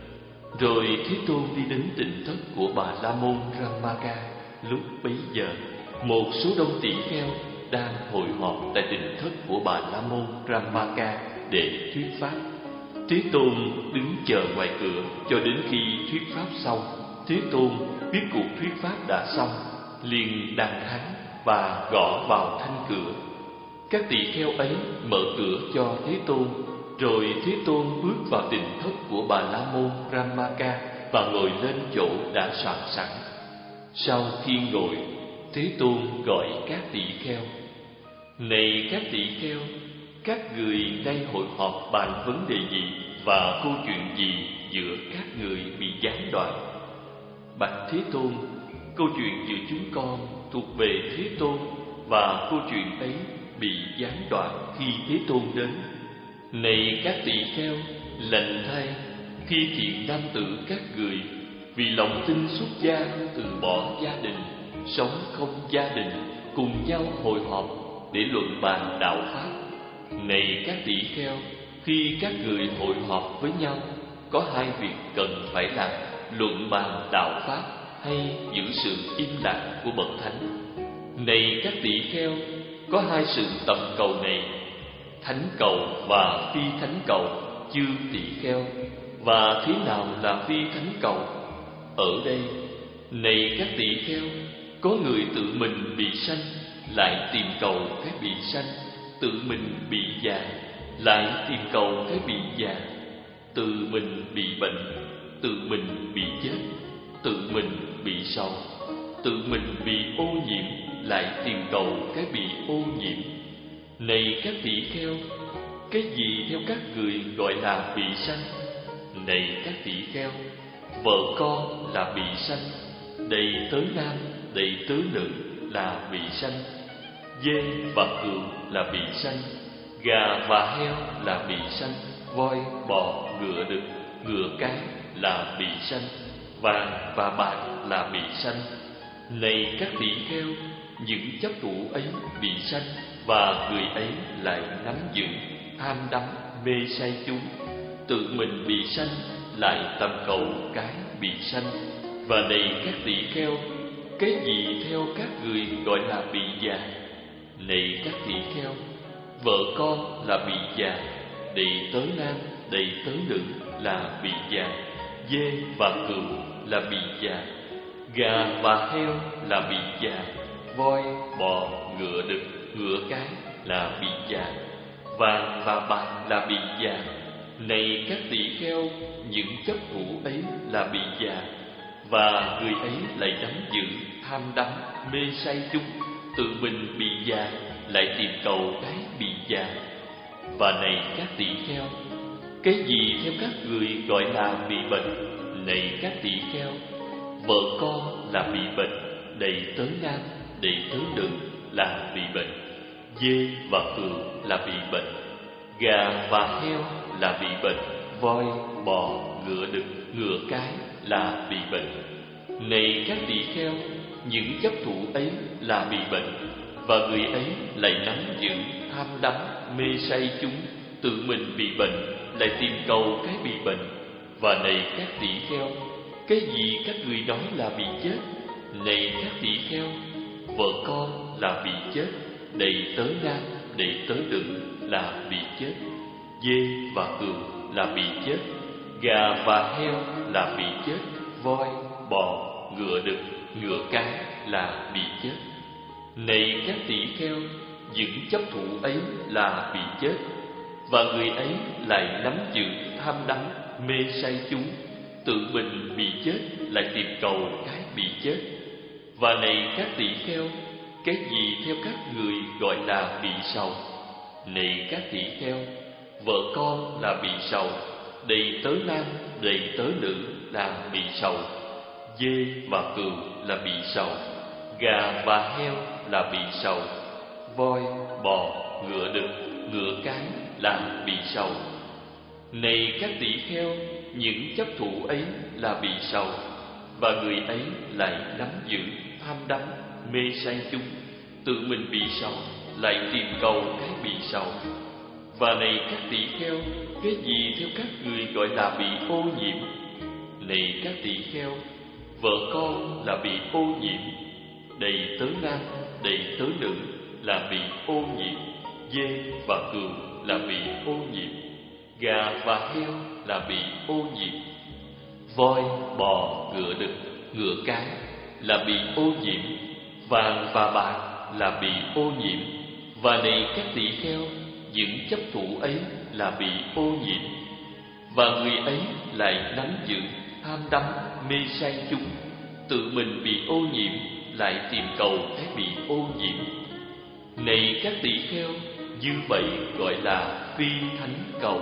Speaker 1: Rồi Thế Tôn đi đến tịnh thất của Bà La Môn Ramaka. Lúc bấy giờ, một số đông tỷ kheo đang hội họp tại tịnh thất của Bà La Môn Ramaka để thuyết pháp. Thế Tôn đứng chờ ngoài cửa cho đến khi thuyết pháp xong. Thế Tôn biết cuộc thuyết pháp đã xong, liền đàn thắng và gõ vào thanh cửa. Các tỳ kheo ấy mở cửa cho Thế Tôn. Rồi Thế Tôn bước vào tịnh thất của Bà La Môn Ramaka và ngồi lên chỗ đã soạn sẵn. Sau khi ngồi, Thế Tôn gọi các tỳ kheo: Này các tỳ kheo, các người nay hội họp bàn vấn đề gì và câu chuyện gì giữa các người bị gián đoạn? Bạch Thế Tôn, câu chuyện giữa chúng con thuộc về Thế Tôn, và câu chuyện ấy bị gián đoạn khi Thế Tôn đến. Này các tỳ kheo, lành thay, khi thiện nam tử các người vì lòng tin xuất gia từ bỏ gia đình, sống không gia đình, cùng nhau hội họp để luận bàn đạo pháp. Này các tỳ kheo, khi các người hội họp với nhau, có hai việc cần phải làm: luận bàn đạo pháp hay giữ sự im lặng của bậc thánh. Này các tỳ kheo, có hai sự tầm cầu này: thánh cầu và phi thánh cầu. Chư tỳ kheo, và thế nào là phi thánh cầu? Ở đây, này các tỳ kheo, có người tự mình bị sanh, lại tìm cầu cái bị sanh; tự mình bị già, lại tìm cầu cái bị già; tự mình bị bệnh, tự mình bị chết; tự mình bị sầu, tự mình bị ô nhiễm, lại tìm cầu cái bị ô nhiễm. Này các tỳ kheo, cái gì theo các người gọi là bị sanh? Này các tỳ kheo, vợ con là bị sanh, đầy tớ nam, đầy tớ nữ là bị sanh, dê và cừu là bị sanh, gà và heo là bị sanh, voi, bò, ngựa đực, ngựa cái là bị sanh, vàng và bạc là bị sanh. Này các tỳ kheo, những chấp thủ ấy bị sanh, và người ấy lại nắm giữ, tham đắm, mê say chúng, tự mình bị sanh, lại tầm cầu cái bị sanh. Và này các tỳ kheo, cái gì theo các người gọi là bị già? Này các tỳ kheo, vợ con là bị già, đầy tớ nam, đầy tớ nữ là bị già, dê và cừu là bị già, gà và heo là bị già, voi, bò, ngựa đực, ngựa cái là bị già, vàng và bạc là bị già. Này các tỳ kheo, những chấp thủ ấy là bị già, và người ấy lại nắm giữ, tham đắm, mê say chúng, tự mình bị già, lại tìm cầu cái bị già. Và này các tỳ kheo, cái gì theo các người gọi là bị bệnh? Này các tỳ kheo, vợ con là bị bệnh, đầy tớ nam, đầy tớ nữ là bị bệnh, dê và cừu là bị bệnh, gà và heo là bị bệnh, voi, bò, ngựa đực, ngựa cái là bị bệnh. Này các tỳ kheo, những chấp thủ ấy là bị bệnh, và người ấy lại nắm giữ, tham đắm, mê say chúng, tự mình bị bệnh, lại tìm cầu cái bị bệnh. Và này các tỳ kheo, cái gì các người nói là bị chết? Này các tỳ kheo, vợ con là bị chết, đầy tớ nam, đầy tớ nữ là bị chết, dê và cừu là bị chết, gà và heo là bị chết, voi, bò, ngựa đực, ngựa cái là bị chết. Này các tỳ kheo, những chấp thủ ấy là bị chết, và người ấy lại nắm giữ, tham đắm, mê say chúng, tự mình bị chết, lại tìm cầu cái bị chết. Và này các tỳ kheo, cái gì theo các người gọi là bị sầu? Này các tỳ kheo, vợ con là bị sầu, đầy tớ nam, đầy tớ nữ là bị sầu, dê và cừu là bị sầu, gà và heo là bị sầu, voi, bò, ngựa đực, ngựa cái là bị sầu. Này các tỳ kheo, những chấp thủ ấy là bị sầu, và người ấy lại nắm giữ, tham đắm, mê say chúng, tự mình bị sầu, lại tìm cầu cái bị sầu. Và này các tỳ kheo, cái gì theo các người gọi là bị ô nhiễm? Này các tỳ kheo, vợ con là bị ô nhiễm, đầy tớ nam, đầy tớ nữ là bị ô nhiễm, dê và cừu là bị ô nhiễm, gà và heo là bị ô nhiễm, voi, bò, ngựa đực, ngựa cái là bị ô nhiễm, vàng và bạc là bị ô nhiễm. Và này các tỳ kheo, những chấp thủ ấy là bị ô nhiễm, và người ấy lại nắm giữ, tham đắm, mê say chúng, tự mình bị ô nhiễm, lại tìm cầu cái bị ô nhiễm. Này các tỳ kheo, như vậy gọi là phi thánh cầu.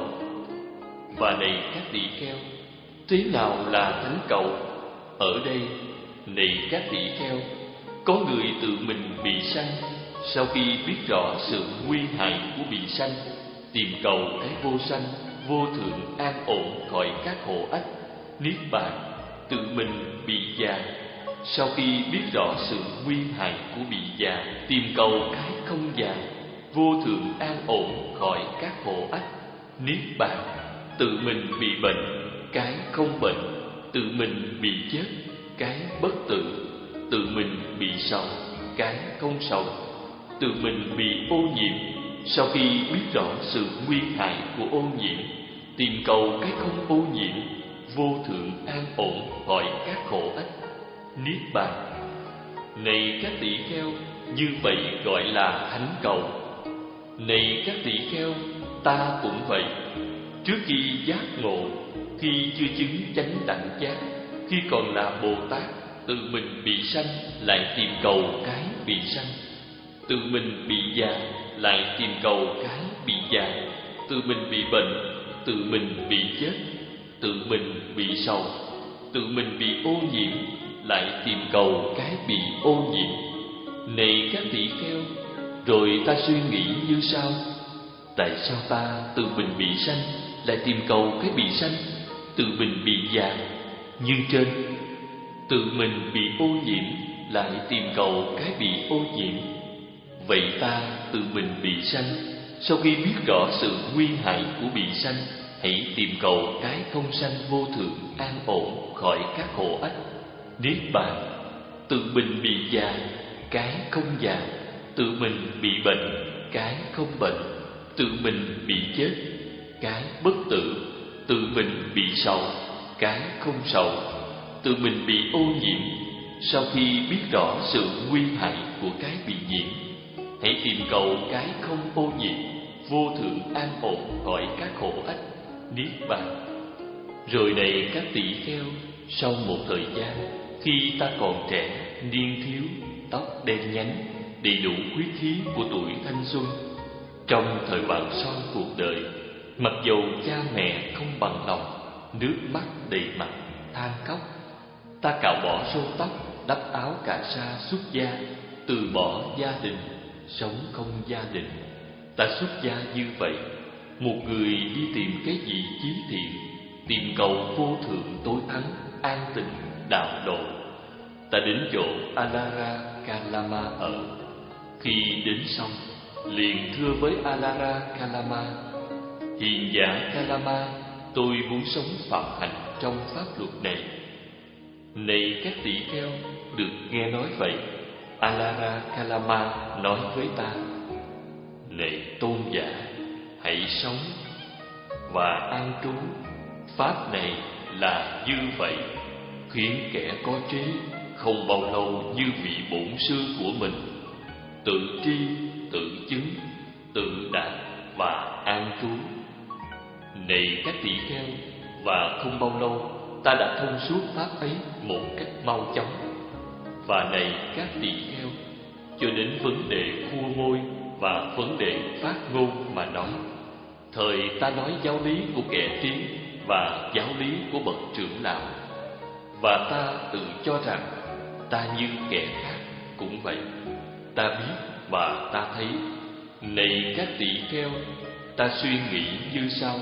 Speaker 1: Và này các tỳ kheo, thế nào là thánh cầu? Ở đây, này các tỳ kheo, có người tự mình bị sanh, sau khi biết rõ sự nguy hại của bị sanh, tìm cầu cái vô sanh, vô thượng an ổn khỏi các khổ ách, niết bàn, tự mình bị già. Sau khi biết rõ sự nguy hại của bị già, tìm cầu cái không già, vô thượng an ổn khỏi các khổ ách, niết bàn, tự mình bị bệnh, cái không bệnh, tự mình bị chết, cái bất tử, tự mình bị sầu, cái không sầu, tự mình bị ô nhiễm. Sau khi biết rõ sự nguy hại của ô nhiễm, tìm cầu cái không ô nhiễm, vô thượng an ổn khỏi các khổ ách, niết bàn. Này các tỳ kheo, như vậy gọi là thánh cầu. Này các tỳ kheo, ta cũng vậy. Trước khi giác ngộ, khi chưa chứng chánh đẳng giác, khi còn là Bồ Tát, tự mình bị sanh, lại tìm cầu cái bị sanh, tự mình bị già, lại tìm cầu cái bị già, tự mình bị bệnh, tự mình bị chết, tự mình bị sầu, tự mình bị ô nhiễm, lại tìm cầu cái bị ô nhiễm. Này các tỳ kheo, rồi ta suy nghĩ như sau: tại sao ta tự mình bị sanh, lại tìm cầu cái bị sanh, tự mình bị già như trên, tự mình bị ô nhiễm, lại tìm cầu cái bị ô nhiễm. Vậy ta tự mình bị sanh, sau khi biết rõ sự nguy hại của bị sanh, hãy tìm cầu cái không sanh vô thượng an ổn khỏi các khổ ách, niết bàn. Tự mình bị già, cái không già; tự mình bị bệnh, cái không bệnh; tự mình bị chết, cái bất tử; tự mình bị sầu, cái không sầu; tự mình bị ô nhiễm. Sau khi biết rõ sự nguy hại của cái bị nhiễm, hãy tìm cầu cái không ô nhiễm, vô thượng an ổn khỏi các khổ ách, niết bàn. Rồi này các tỷ kheo, sau một thời gian, khi ta còn trẻ, niên thiếu, tóc đen nhánh, đầy đủ huyết khí của tuổi thanh xuân, trong thời vàng son cuộc đời, mặc dầu cha mẹ không bằng lòng, nước mắt đầy mặt, than khóc, ta cạo bỏ râu tóc, đắp áo cà sa xuất gia, từ bỏ gia đình, sống không gia đình. Ta xuất gia như vậy, một người đi tìm cái gì chí thiện, tìm cầu vô thượng tối thắng, an tịnh, đạo độ. Ta đến chỗ Alara Kalama ở. Khi đến xong, liền thưa với Alara Kalama: Hiền giả Kalama, tôi muốn sống phạm hạnh trong pháp luật này. Này các tỷ kheo, được nghe nói vậy, Alara Kalama nói với ta: Này tôn giả, hãy sống và an trú. Pháp này là như vậy, khiến kẻ có trí không bao lâu như vị bổn sư của mình, tự tri, tự chứng, tự đạt và an trú. Này các tỷ kheo, và không bao lâu ta đã thông suốt pháp ấy một cách mau chóng. Và này các tỷ kheo, cho đến vấn đề khua môi và vấn đề phát ngôn mà nói, thời ta nói giáo lý của kẻ trí và giáo lý của bậc trưởng lão, và ta tự cho rằng ta như kẻ khác cũng vậy. Ta biết và ta thấy. Này các tỷ kheo, ta suy nghĩ như sau: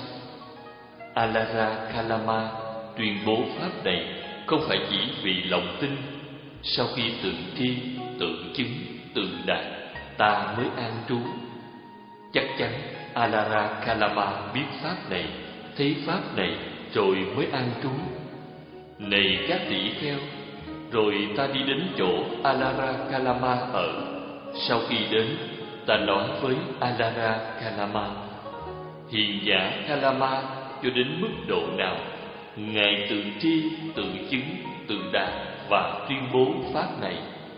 Speaker 1: Alara Kalama tuyên bố pháp này không phải chỉ vì lòng tin. Sau khi tự tri, tự chứng, tự đạt, ta mới an trú. Chắc chắn Alara Kalama biết pháp này, thấy pháp này rồi mới an trú. Này các tỷ kheo, rồi ta đi đến chỗ Alara Kalama ở. Sau khi đến, ta nói với Alara Kalama: Hiền giả Kalama, cho đến mức độ nào ngài tự tri, tự chứng, tự đạt và tuyên bố pháp này?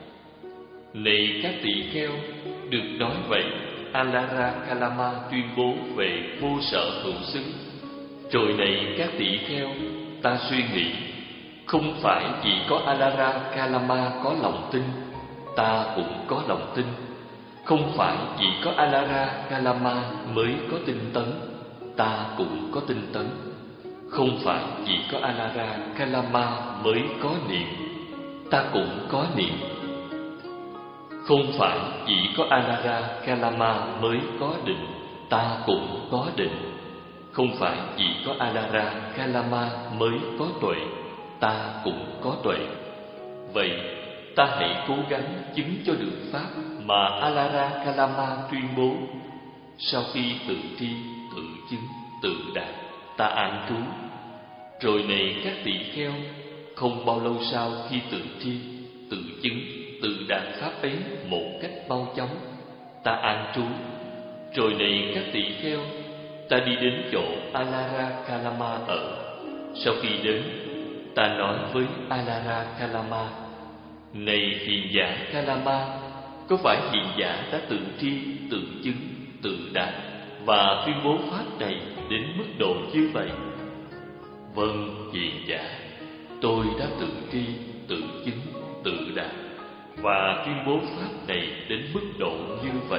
Speaker 1: Này các tỷ kheo, được nói vậy, Alara Kalama tuyên bố về vô sở hữu xứ. Rồi này các tỷ kheo, ta suy nghĩ, không phải chỉ có Alara Kalama có lòng tin, ta cũng có lòng tin. Không phải chỉ có Alara Kalama mới có tinh tấn, ta cũng có tinh tấn. Không phải chỉ có Alara Kalama mới có niệm, ta cũng có niệm. Không phải chỉ có Alara Kalama mới có định, ta cũng có định. Không phải chỉ có Alara Kalama mới có tuệ, ta cũng có tuệ. Vậy ta hãy cố gắng chứng cho được pháp mà Alara Kalama tuyên bố. Sau khi tự tri, tự chứng, tự đạt, ta an trú. Rồi này các tỷ kheo, không bao lâu sau khi tự tri, tự chứng, tự đạt pháp ấy một cách mau chóng, ta an trú. Rồi này các tỷ kheo, ta đi đến chỗ Alara Kalama ở. Sau khi đến, ta nói với Alara Kalama: Này hiền giả Kalama, có phải hiền giả đã tự tri, tự chứng, tự đạt và tuyên bố pháp này đến mức độ như vậy? Vâng, hiền giả, tôi đã tự tri, tự chứng, tự đạt và tuyên bố pháp này đến mức độ như vậy.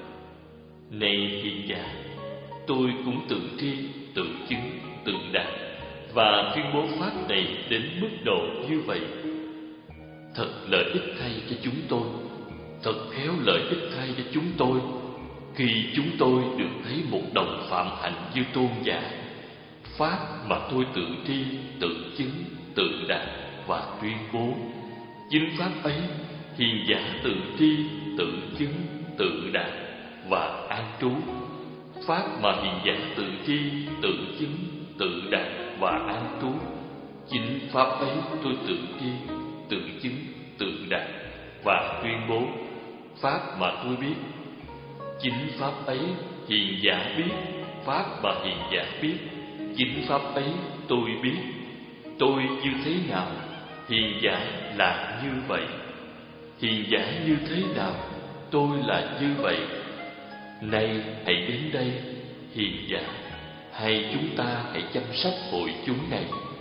Speaker 1: Này hiền giả, tôi cũng tự tri, tự chứng, tự đạt và tuyên bố pháp này đến mức độ như vậy. Thật lợi ích thay cho chúng tôi, thật khéo lợi ích thay cho chúng tôi, khi chúng tôi được thấy một đồng phạm hạnh như tôn giả. Pháp mà tôi tự tri, tự chứng, tự đạt và tuyên bố, chính pháp ấy hiền giả tự tri, tự chứng, tự đạt và an trú. pháp mà hiền giả tự tri, tự chứng, tự đạt và an trú. Chính pháp ấy tôi tự tri, tự chứng, tự đạt và tuyên bố, pháp mà tôi biết. Chính pháp ấy hiền giả biết, pháp mà hiền giả biết. Chính pháp ấy tôi biết. Tôi như thế nào, hiền giả là như vậy. Hiền giả như thế nào, tôi là như vậy. Nay hãy đến đây, hiền giả, hay chúng ta hãy chăm sóc hội chúng này.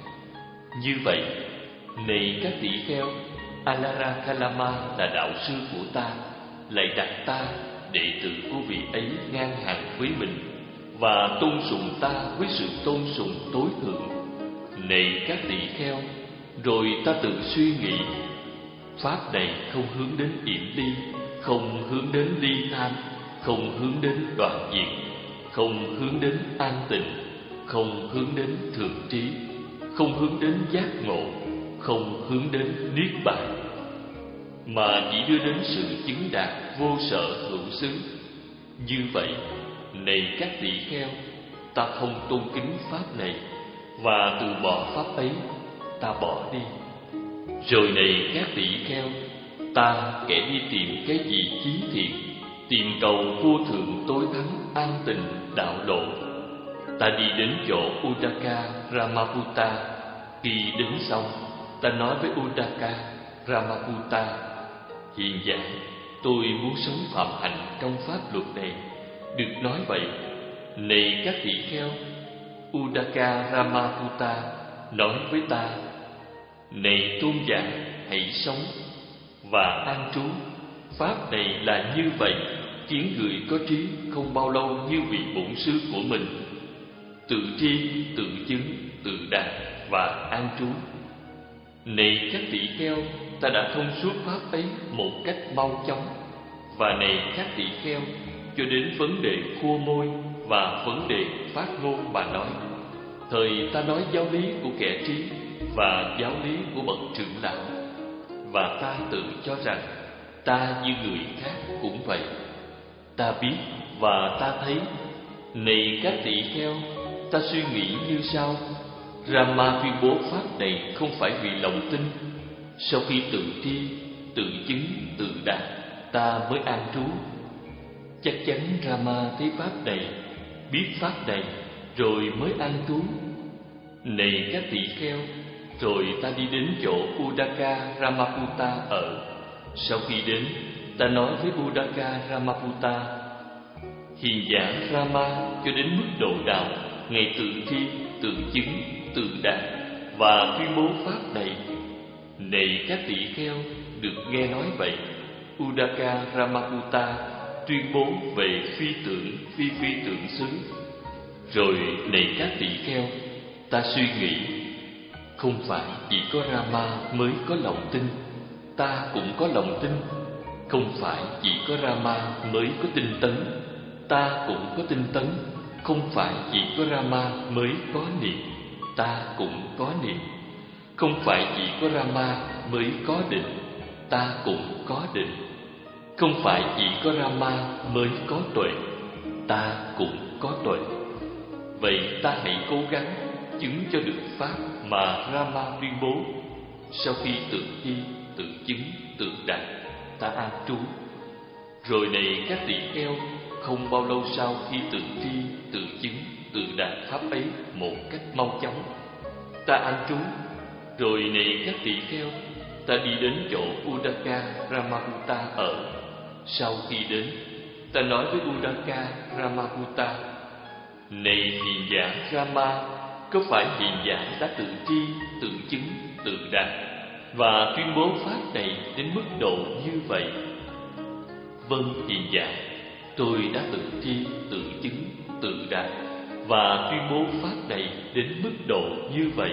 Speaker 1: Như vậy, này các tỷ kheo, Alara Kalama là đạo sư của ta, lại đặt ta, đệ tử của vị ấy, ngang hàng với mình và tôn sùng ta với sự tôn sùng tối thượng. Này các tỷ kheo, rồi ta tự suy nghĩ, pháp này không hướng đến yểm ly, không hướng đến ly tham, không hướng đến đoạn diệt, không hướng đến an tịnh, không hướng đến thượng trí, không hướng đến giác ngộ, không hướng đến niết bàn, mà chỉ đưa đến sự chứng đạt vô sở hữu xứ. Như vậy, này các tỷ kheo, ta không tôn kính pháp này và từ bỏ pháp ấy, ta bỏ đi. Rồi này các tỷ kheo, ta kẻ đi tìm cái gì chí thiện, tìm cầu vô thượng tối thắng an tịnh đạo lộ. Ta đi đến chỗ Udaka Ramaputta. Khi đến xong, ta nói với Udaka Ramaputta, hiền giả, tôi muốn sống phạm hạnh trong pháp luật này. Được nói vậy. Này các tỷ kheo, Udaka Ramaputta nói với ta, này tôn giả, hãy sống và an trú. Pháp này là như vậy, khiến người có trí không bao lâu như vị bổn sư của mình, tự tri, tự chứng, tự đạt và an trú. Này các tỷ kheo, ta đã thông suốt pháp ấy một cách mau chóng. Và này các tỷ kheo, cho đến vấn đề khua môi và vấn đề phát ngôn mà nói, thời ta nói giáo lý của kẻ trí và giáo lý của bậc trưởng lão, và ta tự cho rằng ta như người khác cũng vậy. Ta biết và ta thấy. Này các tỷ kheo, ta suy nghĩ như sau: Rama tuyên bố pháp này không phải vì lòng tin. Sau khi tự tri, tự chứng, tự đạt, ta mới an trú. Chắc chắn Rama thấy pháp này, biết pháp này, rồi mới an trú. Này các tỷ kheo, rồi ta đi đến chỗ Udaka Ramaputta ở. Sau khi đến, ta nói với Udaka Ramaputta, hiền giả Rama cho đến mức độ đạo, ngài tự tri, tự chứng, tự đạt và tuyên bố pháp này. Này các tỷ kheo, được nghe nói vậy, Udaka Ramaputta tuyên bố về phi tưởng, phi phi tưởng xứ. Rồi này các tỷ kheo, ta suy nghĩ, không phải chỉ có Rama mới có lòng tin, ta cũng có lòng tin. Không phải chỉ có Rama mới có tinh tấn, ta cũng có tinh tấn. Không phải chỉ có Rama mới có niệm, ta cũng có niệm. Không phải chỉ có Rama mới có định, ta cũng có định. Không phải chỉ có Rama mới có tuệ, ta cũng có tuệ. Vậy ta hãy cố gắng chứng cho được pháp mà Rama tuyên bố. Sau khi tự tri, tự chứng, tự đạt, ta an trú. Rồi này các tỷ kheo, không bao lâu sau khi tự tri, tự chứng, tự đạt pháp ấy một cách mau chóng, ta an trú. Rồi này các tỷ kheo, ta đi đến chỗ Udaka Ramaputta ở. Sau khi đến, ta nói với Udaka Ramaputta, này hiền giả Rama, có phải hiền giả đã tự tri, tự chứng, tự đạt và tuyên bố pháp này đến mức độ như vậy? Vâng hiền giả, tôi đã tự tri, tự chứng, tự đạt và tuyên bố pháp này đến mức độ như vậy.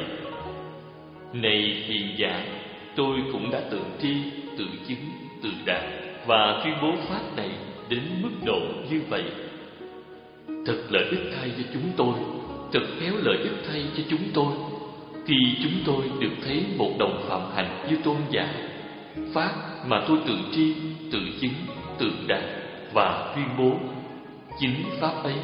Speaker 1: Này hiền giả, tôi cũng đã tự tri, tự chứng, tự đạt và tuyên bố pháp này đến mức độ như vậy. Thật lợi ích thay cho chúng tôi, thật khéo lợi ích thay cho chúng tôi, khi chúng tôi được thấy một đồng phạm hành như tôn giả. Pháp mà tôi tự tri, tự chứng, tự đạt và tuyên bố, chính pháp ấy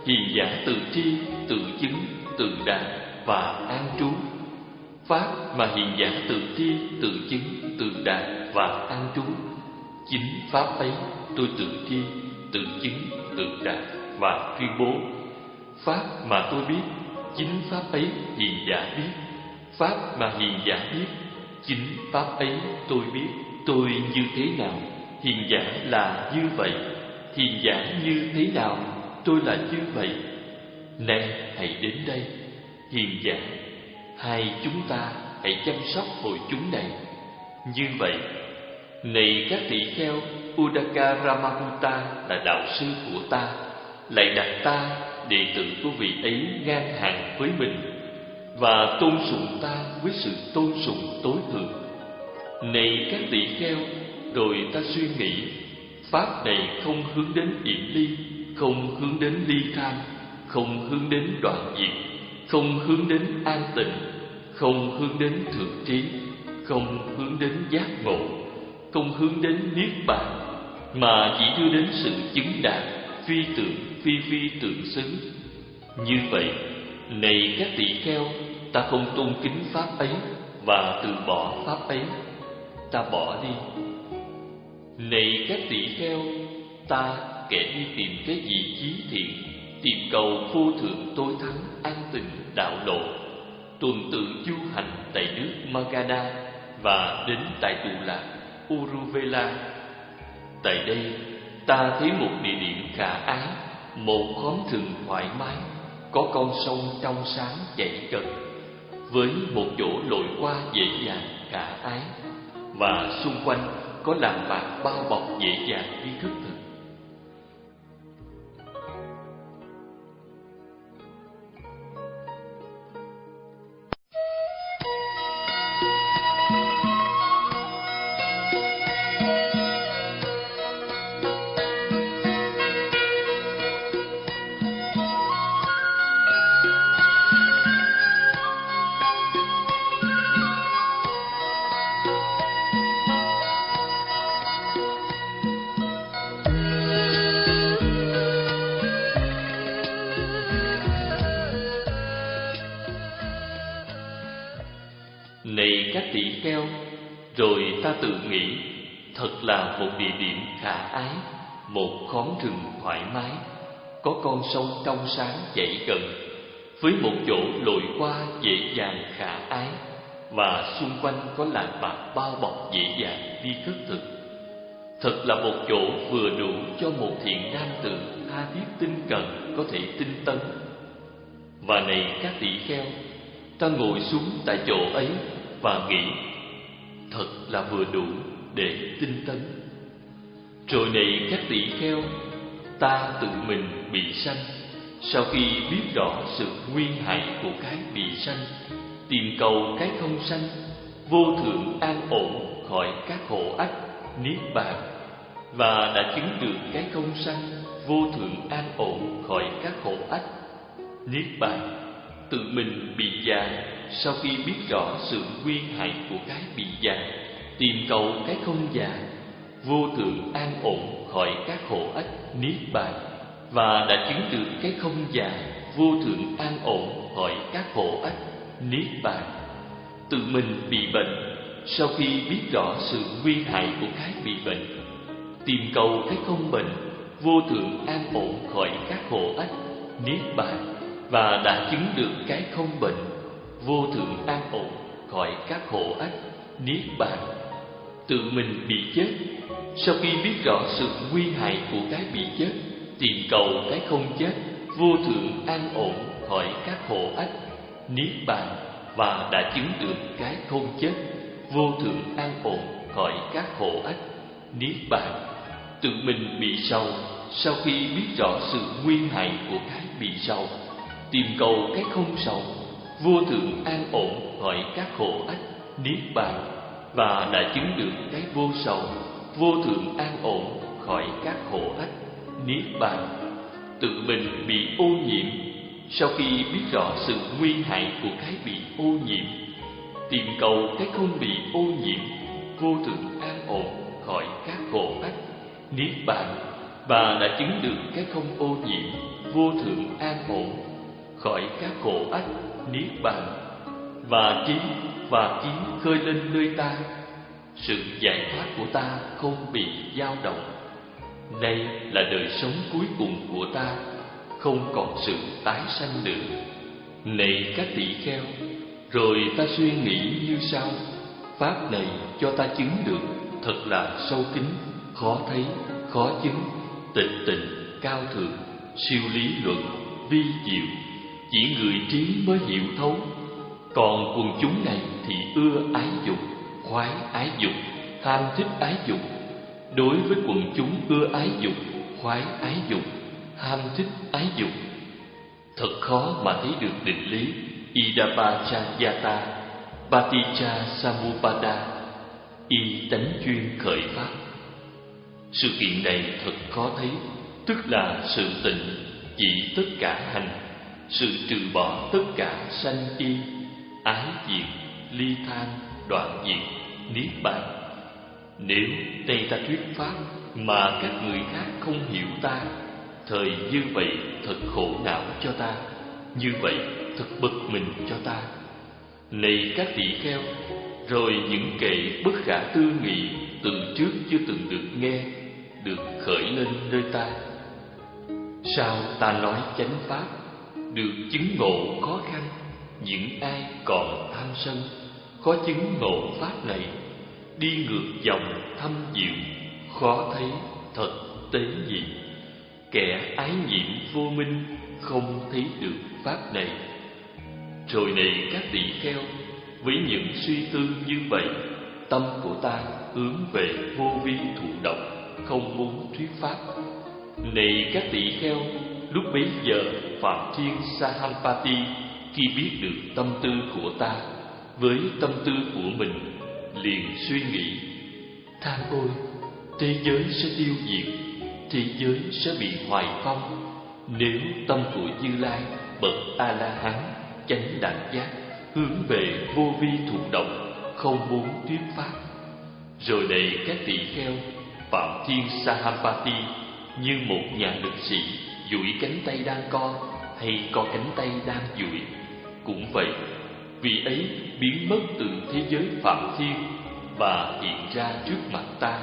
Speaker 1: hiền giả tự tri, tự chứng, tự đạt và an trú. Pháp mà hiền giả tự tri, tự chứng, tự đạt và an trú, chính pháp ấy tôi tự tri, tự chứng, tự đạt và tuyên bố. Pháp mà tôi biết, chính pháp ấy hiền giả biết. Pháp mà hiền giả biết, chính pháp ấy tôi biết. Tôi như thế nào, hiền giả là như vậy. Hiền giả như thế nào, tôi là như vậy. Nay hãy đến đây, hiền giả, hai chúng ta hãy chăm sóc hội chúng này. Như vậy, này các tỷ kheo, Udaka Ramahutta là đạo sư của ta, lại đặt ta, đệ tử của vị ấy, ngang hàng với mình và tôn sùng ta với sự tôn sùng tối thượng. Này các tỷ kheo, rồi ta suy nghĩ, pháp này không hướng đến yểm ly, không hướng đến ly tham, không hướng đến đoạn diệt, không hướng đến an tịnh, không hướng đến thượng trí, không hướng đến giác ngộ, không hướng đến niết bàn, mà chỉ đưa đến sự chứng đạt phi tưởng phi phi tưởng xứng. Như vậy, này các tỷ kheo, ta không tôn kính pháp ấy và từ bỏ pháp ấy, ta bỏ đi. Này các tỷ kheo, ta kẻ đi tìm cái gì chí thiện, tìm cầu vô thượng tối thắng an tịnh đạo lộ, tuần tự du hành tại nước Magadha và đến tại tụ lạc Uruvela. Tại đây, ta thấy một địa điểm khả ái, một khóm rừng thoải mái, có con sông trong sáng chảy gần, với một chỗ lội qua dễ dàng khả ái, và xung quanh có làng bạc bao bọc dễ dàng như thức thực. Này các tỷ kheo, rồi ta tự nghĩ, thật là một địa điểm khả ái, một khóm rừng thoải mái, có con sông trong sáng chảy gần, với một chỗ lội qua dễ dàng khả ái, và xung quanh có làng bạc bao bọc dễ dàng đi khất thực. Thật là một chỗ vừa đủ cho một thiện nam tử tha thiết tinh cần có thể tinh tấn. Và này các tỷ kheo, ta ngồi xuống tại chỗ ấy và nghĩ, thật là vừa đủ để tinh tấn. Rồi này các tỷ kheo, ta tự mình bị sanh, sau khi biết rõ sự nguy hại của cái bị sanh, tìm cầu cái không sanh, vô thượng an ổn khỏi các khổ ách, niết bàn, và đã chứng được cái không sanh, vô thượng an ổn khỏi các khổ ách, niết bàn. Tự mình bị già, sau khi biết rõ sự nguy hại của cái bị già, tìm cầu cái không già, vô thượng an ổn khỏi các khổ ách, niết bàn, và đã chứng được cái không già, vô thượng an ổn khỏi các khổ ách, niết bàn. Tự mình bị bệnh, sau khi biết rõ sự nguy hại của cái bị bệnh, tìm cầu cái không bệnh, vô thượng an ổn khỏi các khổ ách, niết bàn, và đã chứng được cái không bệnh, vô thượng an ổn khỏi các khổ ách, niết bàn. Tự mình bị chết, sau khi biết rõ sự nguy hại của cái bị chết, tìm cầu cái không chết, vô thượng an ổn khỏi các khổ ách, niết bàn, và đã chứng được cái không chết, vô thượng an ổn khỏi các khổ ách, niết bàn. Tự mình bị sầu, sau khi biết rõ sự nguy hại của cái bị sầu, tìm cầu cái không sầu, vô thượng an ổn khỏi các khổ ách, niết bàn, và đã chứng được cái vô sầu, vô thượng an ổn khỏi các khổ ách, niết bàn. Tự mình bị ô nhiễm, sau khi biết rõ sự nguy hại của cái bị ô nhiễm, tìm cầu cái không bị ô nhiễm, vô thượng an ổn khỏi các khổ ách, niết bàn. và đã chứng được cái không ô nhiễm, vô thượng an ổn, khỏi các khổ ách niết bàn, và trí và kiến khơi lên nơi ta. Sự giải thoát của ta không bị dao động. Đây là đời sống cuối cùng của ta, không còn sự tái sanh nữa. Này các tỳ kheo, rồi ta suy nghĩ như sau: pháp này cho ta chứng được thật là sâu kín, khó thấy, khó chứng, tịch tịnh, cao thượng, siêu lý luận, vi diệu, chỉ người trí mới hiểu thấu. Còn quần chúng này thì ưa ái dục, khoái ái dục, ham thích ái dục. Đối với quần chúng ưa ái dục, khoái ái dục, ham thích ái dục, thật khó mà thấy được định lý Idappaccayata, Paticca Samuppada, y tánh chuyên khởi pháp. Sự kiện này thật khó thấy, tức là sự tịnh chỉ tất cả hành, sự trừ bỏ tất cả sanh y, ái diệt, ly tham, đoạn diệt, niết bàn. Nếu đây ta thuyết pháp mà các người khác không hiểu ta, thời như vậy thật khổ não cho ta, như vậy thật bực mình cho ta. Này các tỳ kheo, rồi những kệ bất khả tư nghị từ trước chưa từng được nghe, được khởi lên nơi ta. Sao ta nói chánh pháp, được chứng ngộ khó khăn? Những ai còn tham sân, khó chứng ngộ pháp này, đi ngược dòng thâm diệu, khó thấy thật tế nhị. Kẻ ái nhiễm vô minh không thấy được pháp này. Rồi này các tỳ kheo, với những suy tư như vậy, tâm của ta hướng về vô vi thụ động, không muốn thuyết pháp. Này các tỳ kheo, lúc bấy giờ Phạm Thiên Sahampati khi biết được tâm tư của ta, với tâm tư của mình liền suy nghĩ: tham ôi, thế giới sẽ tiêu diệt, thế giới sẽ bị hoại phong. Nếu tâm của Như Lai bậc A La Hán chánh đẳng giác hướng về vô vi thụ động, không muốn thuyết pháp. Rồi này các tỳ kheo, Phạm Thiên Sahampati như một nhà lực sĩ duỗi cánh tay đang co, hay co cánh tay đang duỗi, cũng vậy, vị ấy biến mất từ thế giới Phạm Thiên và hiện ra trước mặt ta.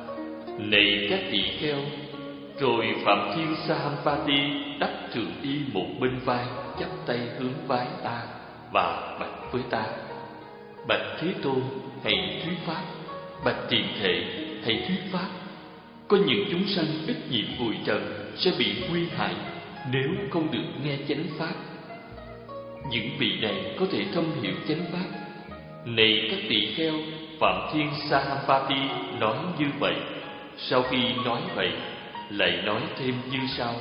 Speaker 1: Này các tỳ kheo, rồi Phạm Thiên Sahampati đắp trường y một bên vai, chắp tay hướng vái ta và bạch với ta: bạch Thế Tôn, hãy thuyết pháp. Bạch Tiền Thệ, hãy thuyết pháp. Có những chúng sanh ít nhiễm bụi trần sẽ bị nguy hại nếu không được nghe chánh pháp. Những vị này có thể thâm hiểu chánh pháp. Này các tỳ kheo, Phạm Thiên Sahampati nói như vậy. Sau khi nói vậy, lại nói thêm như sau: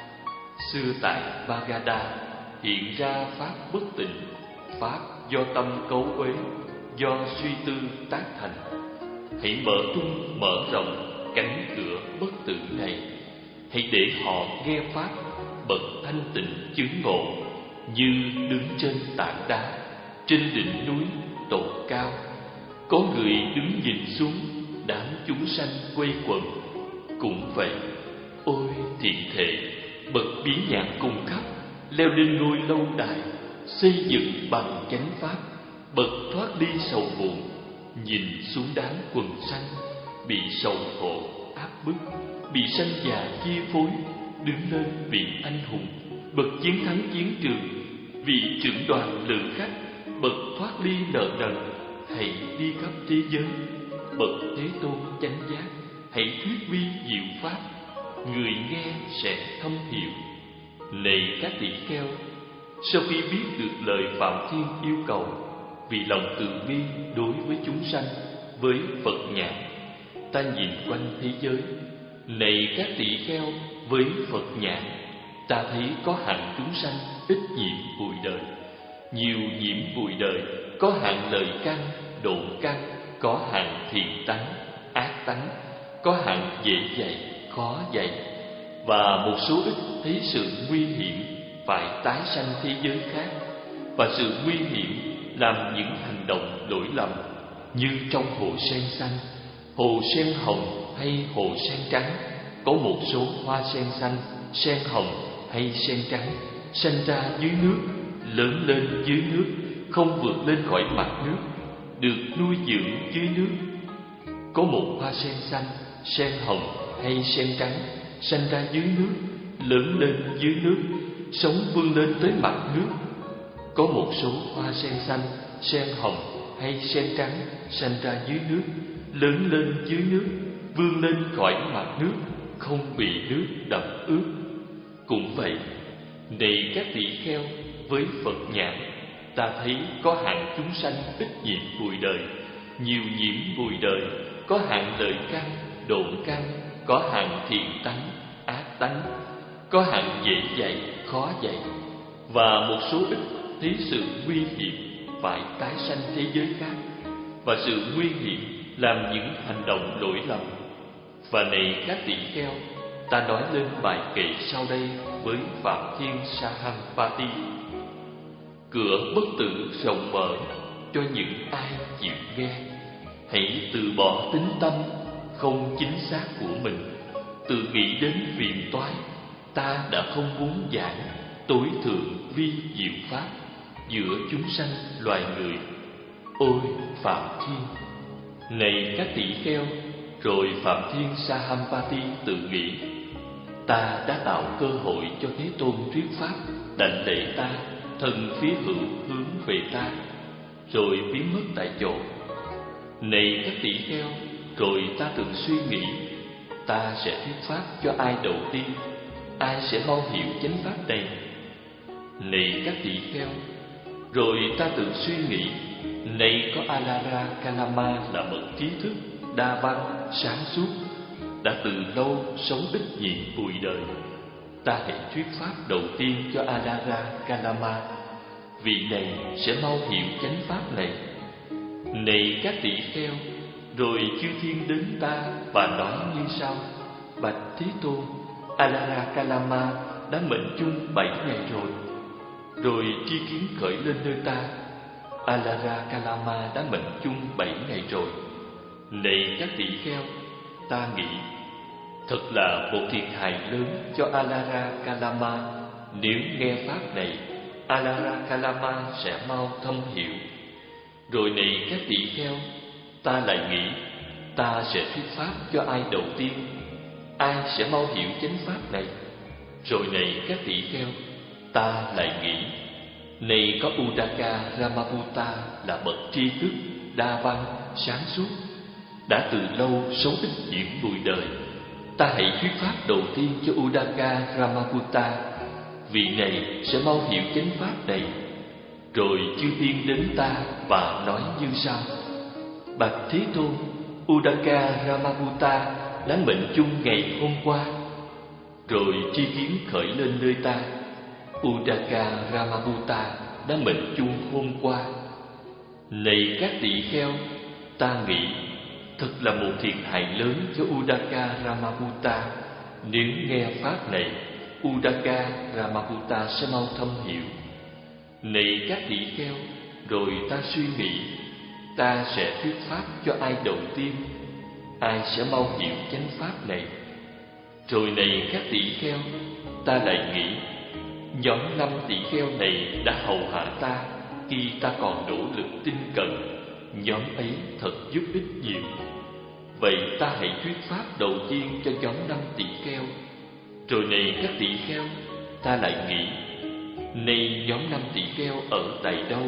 Speaker 1: xưa tại Bagada hiện ra pháp bất tịnh, pháp do tâm cấu uế, do suy tư tác thành. Hãy mở tung mở rộng cánh cửa bất tử này, hãy để họ nghe pháp bậc thanh tịnh chứng ngộ, như đứng trên tảng đá, trên đỉnh núi tột cao. Có người đứng nhìn xuống, đám chúng sanh quay quần. Cũng vậy, ôi Thiện Thệ, bậc bí nhãn cùng khắp, leo lên ngôi lâu đài, xây dựng bằng chánh pháp, bậc thoát ly sầu muộn, nhìn xuống đám quần sanh bị sầu khổ áp bức, bị sanh già chi phối, đứng lên vị anh hùng, bậc chiến thắng chiến trường, vị trưởng đoàn lữ khách, bậc thoát ly nợ nần. Hãy đi khắp thế giới, bậc Thế Tôn chánh giác, hãy thuyết vi diệu pháp, người nghe sẽ thâm hiểu. Này các tỳ kheo, sau khi biết được lời Phạm Thiên yêu cầu, vì lòng từ bi đối với chúng sanh, với Phật nhãn, ta nhìn quanh thế giới. Này các tỳ kheo, với Phật nhãn, ta thấy có hạng chúng sanh ít nhiễm bụi đời, nhiều nhiễm bụi đời, có hạng lời căn, độn căn, có hạng thiện tánh, ác tánh, có hạng dễ dạy, khó dạy, và một số ít thấy sự nguy hiểm phải tái sanh thế giới khác, và sự nguy hiểm làm những hành động lỗi lầm, như trong hồ sen xanh, hồ sen hồng hay hồ sen trắng, có một số hoa sen xanh, sen hồng hay sen trắng sinh ra dưới nước, lớn lên dưới nước, không vượt lên khỏi mặt nước, được nuôi dưỡng dưới nước. Có một hoa sen xanh, sen hồng hay sen trắng sinh ra dưới nước, lớn lên dưới nước, sống vươn lên tới mặt nước. Có một số hoa sen xanh, sen hồng hay sen trắng sinh ra dưới nước, lớn lên dưới nước, vươn lên khỏi mặt nước, không bị nước đậm ướt. Cũng vậy, này các tỳ kheo, với Phật nhãn, ta thấy có hạng chúng sanh ít nhiễm bụi đời, nhiều nhiễm bụi đời, có hạng lợi căn, độn căn, có hạng thiện tánh, ác tánh, có hạng dễ dạy, khó dạy, và một số ít thấy sự nguy hiểm phải tái sanh thế giới khác, và sự nguy hiểm làm những hành động lỗi lầm. Và này các tỳ kheo, ta nói lên bài kệ sau đây với Phạm Thiên Sahampati. Cửa bất tử rộng mở cho những ai chịu nghe. Hãy từ bỏ tính tâm không chính xác của mình, tự nghĩ đến phiền toái. Ta đã không muốn giảng tối thượng vi diệu pháp giữa chúng sanh loài người. Ôi Phạm Thiên! Này các tỳ kheo, rồi Phạm Thiên Sahampati tự nghĩ: ta đã tạo cơ hội cho Thế Tôn thuyết pháp, đảnh lễ ta, thân phía hữu hướng về ta, rồi biến mất tại chỗ. Này các tỳ kheo, rồi ta từng suy nghĩ: ta sẽ thuyết pháp cho ai đầu tiên, ai sẽ mau hiểu chánh pháp này. Này các tỳ kheo, rồi ta từng suy nghĩ: này có Alara Kalama là bậc trí thức, đa văn, sáng suốt, đã từ lâu sống ít nhiễm bụi đời. Ta hãy thuyết pháp đầu tiên cho Alara Kalama, vị này sẽ mau hiểu chánh pháp này. Này các tỳ kheo, rồi chư thiên đến ta và nói như sau: bạch Thế Tôn, Alara Kalama đã mệnh chung bảy ngày rồi. Rồi tri kiến khởi lên nơi ta: Alara Kalama đã mệnh chung bảy ngày rồi. Này các tỳ kheo, ta nghĩ thật là một thiệt hại lớn cho Alara Kalama. Nếu nghe pháp này, Alara Kalama sẽ mau thâm hiểu. Rồi này các tỳ kheo, ta lại nghĩ ta sẽ thuyết pháp cho ai đầu tiên, ai sẽ mau hiểu chánh pháp này. Rồi này các tỳ kheo, ta lại nghĩ này có Udaka Ramaputta là bậc tri thức, đa văn, sáng suốt, đã từ lâu sống ít nhiễm bụi đời. Ta hãy thuyết pháp đầu tiên cho Udaka Ramaputta, vị này sẽ mau hiểu chánh pháp này. Rồi chư thiên đến ta và nói như sau: bạch Thế Tôn, Udaka Ramaputta đã mệnh chung ngày hôm qua. Rồi tri kiến khởi lên nơi ta: Udaka Ramaputta đã mệnh chung hôm qua. Này các tỳ kheo, ta nghĩ thật là một thiệt hại lớn cho Udaka Ramaputta. Nếu nghe pháp này, Udaka Ramaputta sẽ mau thâm hiểu. Này các tỳ kheo, rồi ta suy nghĩ ta sẽ thuyết pháp cho ai đầu tiên, ai sẽ mau hiểu chánh pháp này. Rồi này các tỳ kheo, ta lại nghĩ nhóm năm tỳ kheo này đã hầu hạ ta khi ta còn nỗ lực tinh cần, nhóm ấy thật giúp ích nhiều. Vậy ta hãy thuyết pháp đầu tiên cho nhóm năm tỳ kheo. Rồi này các tỳ kheo, ta lại nghĩ này nhóm năm tỳ kheo ở tại đâu?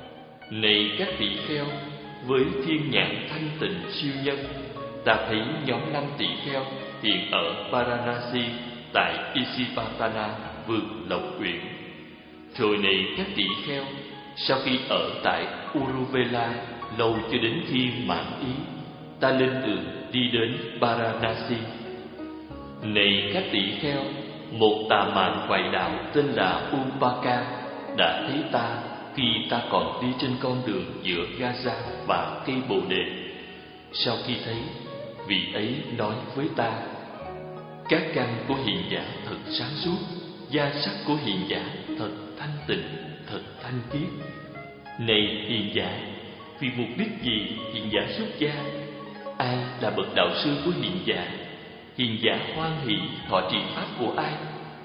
Speaker 1: Này các tỳ kheo, với thiên nhãn thanh tịnh siêu nhân, ta thấy nhóm năm tỳ kheo hiện ở Varanasi tại Isipatana, vườn Lộc Uyển. Rồi này các tỳ kheo, sau khi ở tại Uruvela lâu cho đến khi mãn ý, ta lên đường đi đến Varanasi. Này các tỳ kheo, một tà mạn ngoại đạo tên là Upaka đã thấy ta khi ta còn đi trên con đường giữa Gaza và cây bồ đề. Sau khi thấy, vị ấy nói với ta: các căn của hiền giả thật sáng suốt, da sắc của hiền giả thật thanh tịnh, thật thanh khiết. Này hiền giả, vì mục đích gì hiền giả xuất gia? Ai là bậc đạo sư của hiền giả? hiền giả hoan hỷ thọ trì pháp của ai?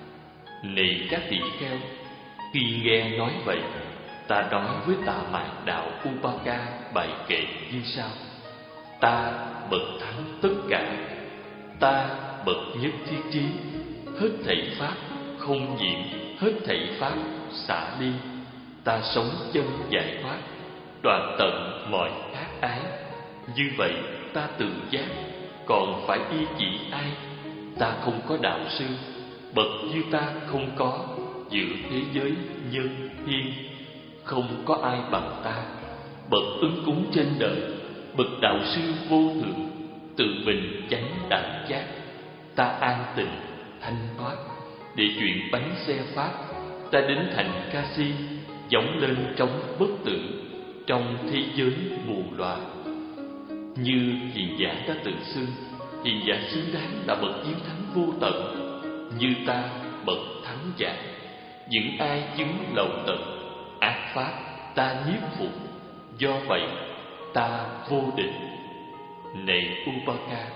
Speaker 1: Này các tỳ kheo, khi nghe nói vậy, ta nói với Tạ Mạn đạo Upaka bài kệ như sau: ta bậc thắng tất cả, ta bậc nhất thiết trí, hết thảy pháp không nhiễm, hết thảy pháp xả ly. Ta sống chân giải thoát, đoạn tận mọi ác ái. Như vậy ta tự giác, còn phải y chỉ ai? Ta không có đạo sư, bậc như ta không có giữa thế giới nhân thiên. Không có ai bằng ta, bậc ứng cúng trên đời, bậc đạo sư vô thượng, tự mình chánh đẳng giác. Ta an tịnh thanh thoát, để chuyển bánh xe pháp. Ta đến thành Ca Si, giống lên trống bất tử trong thế giới mù loà. Như hiền giả đã tự xưng, hiền giả xứng đáng là bậc chiến thắng vô tận. Như ta bậc thắng giả, những ai chứng lậu tận ác pháp, ta nhiếp phục. Do vậy ta vô địch. Này Upaka,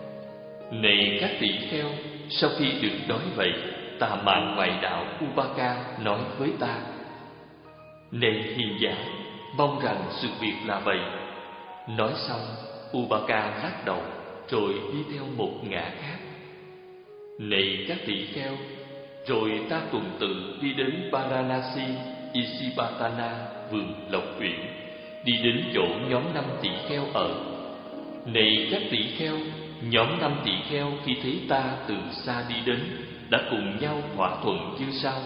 Speaker 1: này các tỷ kheo, sau khi được nói vậy, Tạ Mạn ngoại đạo Upaka nói với ta: này hiền giả, mong rằng sự việc là vậy. Nói xong, Upaka lắc đầu rồi đi theo một ngã khác. Này các tỷ kheo, rồi ta tuần tự đi đến Varanasi Isipatana, vườn Lộc Uyển, đi đến chỗ nhóm năm tỷ kheo ở. Này các tỷ kheo, nhóm năm tỷ kheo khi thấy ta từ xa đi đến, đã cùng nhau thỏa thuận như sau: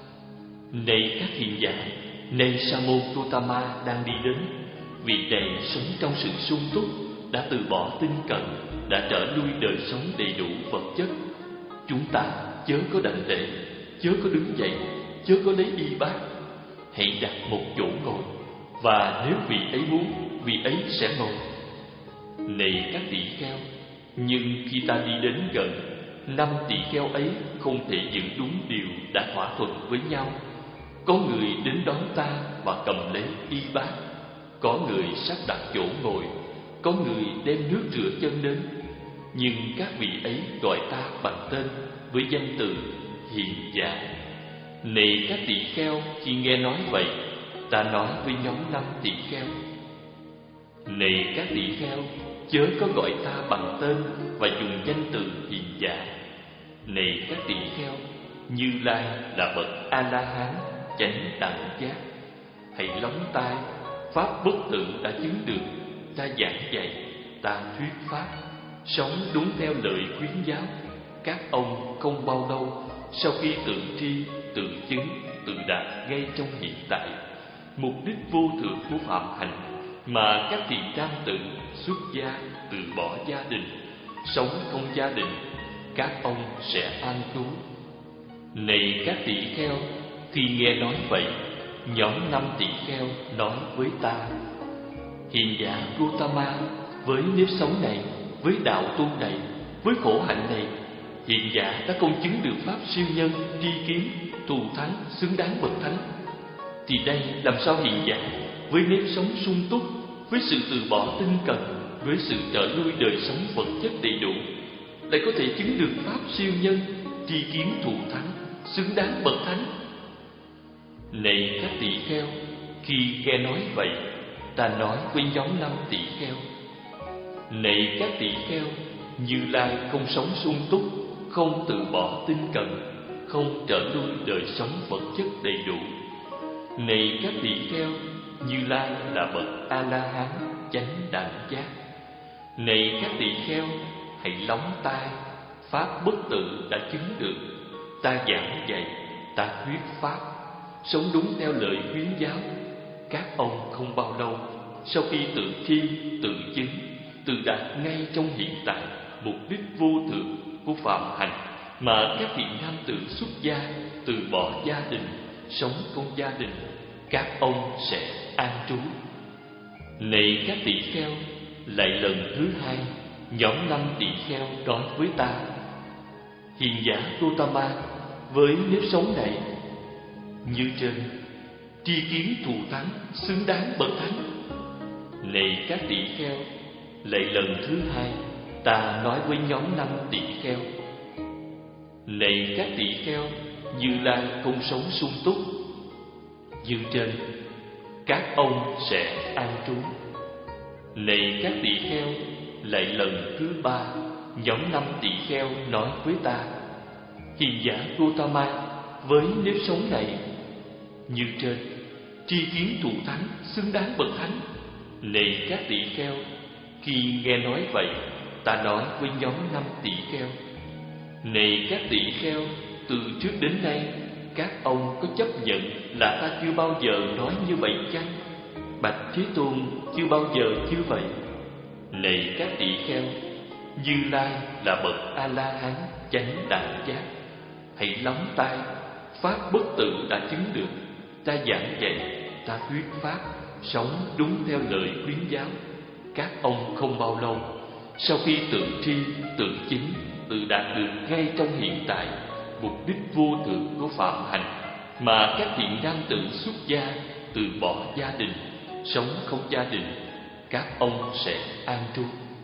Speaker 1: này các hiền giả, này Sa môn Gotama đang đi đến, vị này sống trong sự sung túc, đã từ bỏ tinh cận, đã trở lui đời sống đầy đủ vật chất. Chúng ta chớ có đảnh lễ, chớ có đứng dậy, chớ có lấy y bát, hãy đặt một chỗ ngồi, và nếu vị ấy muốn, vị ấy sẽ ngồi. Này các tỷ kheo, nhưng khi ta đi đến gần, năm tỷ kheo ấy không thể giữ đúng điều đã thỏa thuận với nhau. Có người đến đón ta và cầm lấy y bát, có người sắp đặt chỗ ngồi, có người đem nước rửa chân đến. Nhưng các vị ấy gọi ta bằng tên với danh từ hiền giả. Này các tỷ kheo, khi nghe nói vậy, ta nói với nhóm năm tỷ kheo: này các tỷ kheo, chớ có gọi ta bằng tên và dùng danh từ hiền giả. Này các tỷ kheo, Như Lai là bậc A La Hán chánh đẳng giác. Hãy lắng tai, pháp bất tử đã chứng được, ta giảng dạy, ta thuyết pháp, sống đúng theo lời khuyến giáo. Các ông không bao lâu sau khi tự tri, tự chứng, tự đạt ngay trong hiện tại, mục đích vô thượng của phạm hạnh, mà các vị nam tử xuất gia, từ bỏ gia đình, sống không gia đình, các ông sẽ an trú. Này các tỷ kheo, khi nghe nói vậy, nhóm năm tỷ kheo nói với ta: hiền giả Gotama, với nếp sống này, với đạo tu này, với khổ hạnh này, hiền giả đã công chứng được pháp siêu nhân, tri kiến, thù thắng, xứng đáng bậc thánh. Thì đây làm sao hiền giả với nếp sống sung túc, với sự từ bỏ tinh cần, với sự trở lui đời sống vật chất đầy đủ, lại có thể chứng được pháp siêu nhân, tri kiến, thù thắng, xứng đáng bậc thánh? Này các tỷ kheo, khi nghe nói vậy, ta nói với nhóm năm tỷ kheo: này các tỷ kheo, Như Lai không sống sung túc, không từ bỏ tinh cần, không trở lui đời sống vật chất đầy đủ. Này các tỷ kheo, Như Lai là bậc A La Hán chánh đẳng giác. Này các tỷ kheo, hãy lắng tai, pháp bất tử đã chứng được, ta giảng dạy, ta thuyết pháp, sống đúng theo lời khuyến giáo. Các ông không bao lâu sau khi tự thi, tự chứng, tự đạt ngay trong hiện tại, mục đích vô thượng của phạm hạnh, mà các vị nam tử xuất gia, từ bỏ gia đình, sống không gia đình, các ông sẽ an trú. Này các tỷ kheo, lại lần thứ hai, nhóm năm tỷ kheo nói với ta: hiền giả Gotama, với nếp sống này, như trên, tri kiến thù thắng, xứng đáng bậc thánh. Này các tỷ kheo, lại lần thứ hai, ta nói với nhóm năm tỳ kheo: này các tỳ kheo, Như Lai không sống sung túc như trên, các ông sẽ an trú. Này các tỳ kheo, lại lần thứ ba, nhóm năm tỳ kheo nói với ta: hiền giả Gautama, với nếp sống này như trên, tri kiến thù thắng, xứng đáng bậc thánh. Này các tỳ kheo, khi nghe nói vậy, ta nói với nhóm năm tỳ kheo: này các tỳ kheo, từ trước đến nay các ông có chấp nhận là ta chưa bao giờ nói như vậy chăng? Bạch Thế Tôn chưa bao giờ như vậy. Này các tỳ kheo, Như Lai là bậc A La Hán chánh đại giác. Hãy lắng tai, pháp bất tử đã chứng được. Ta giảng dạy, ta thuyết pháp, sống đúng theo lời khuyến giáo. Các ông không bao lâu, sau khi tự tri, tự chính, tự đạt được ngay trong hiện tại mục đích vô thượng của phạm hạnh, mà các thiện nam tử xuất gia, từ bỏ gia đình, sống không gia đình, các ông sẽ an trú.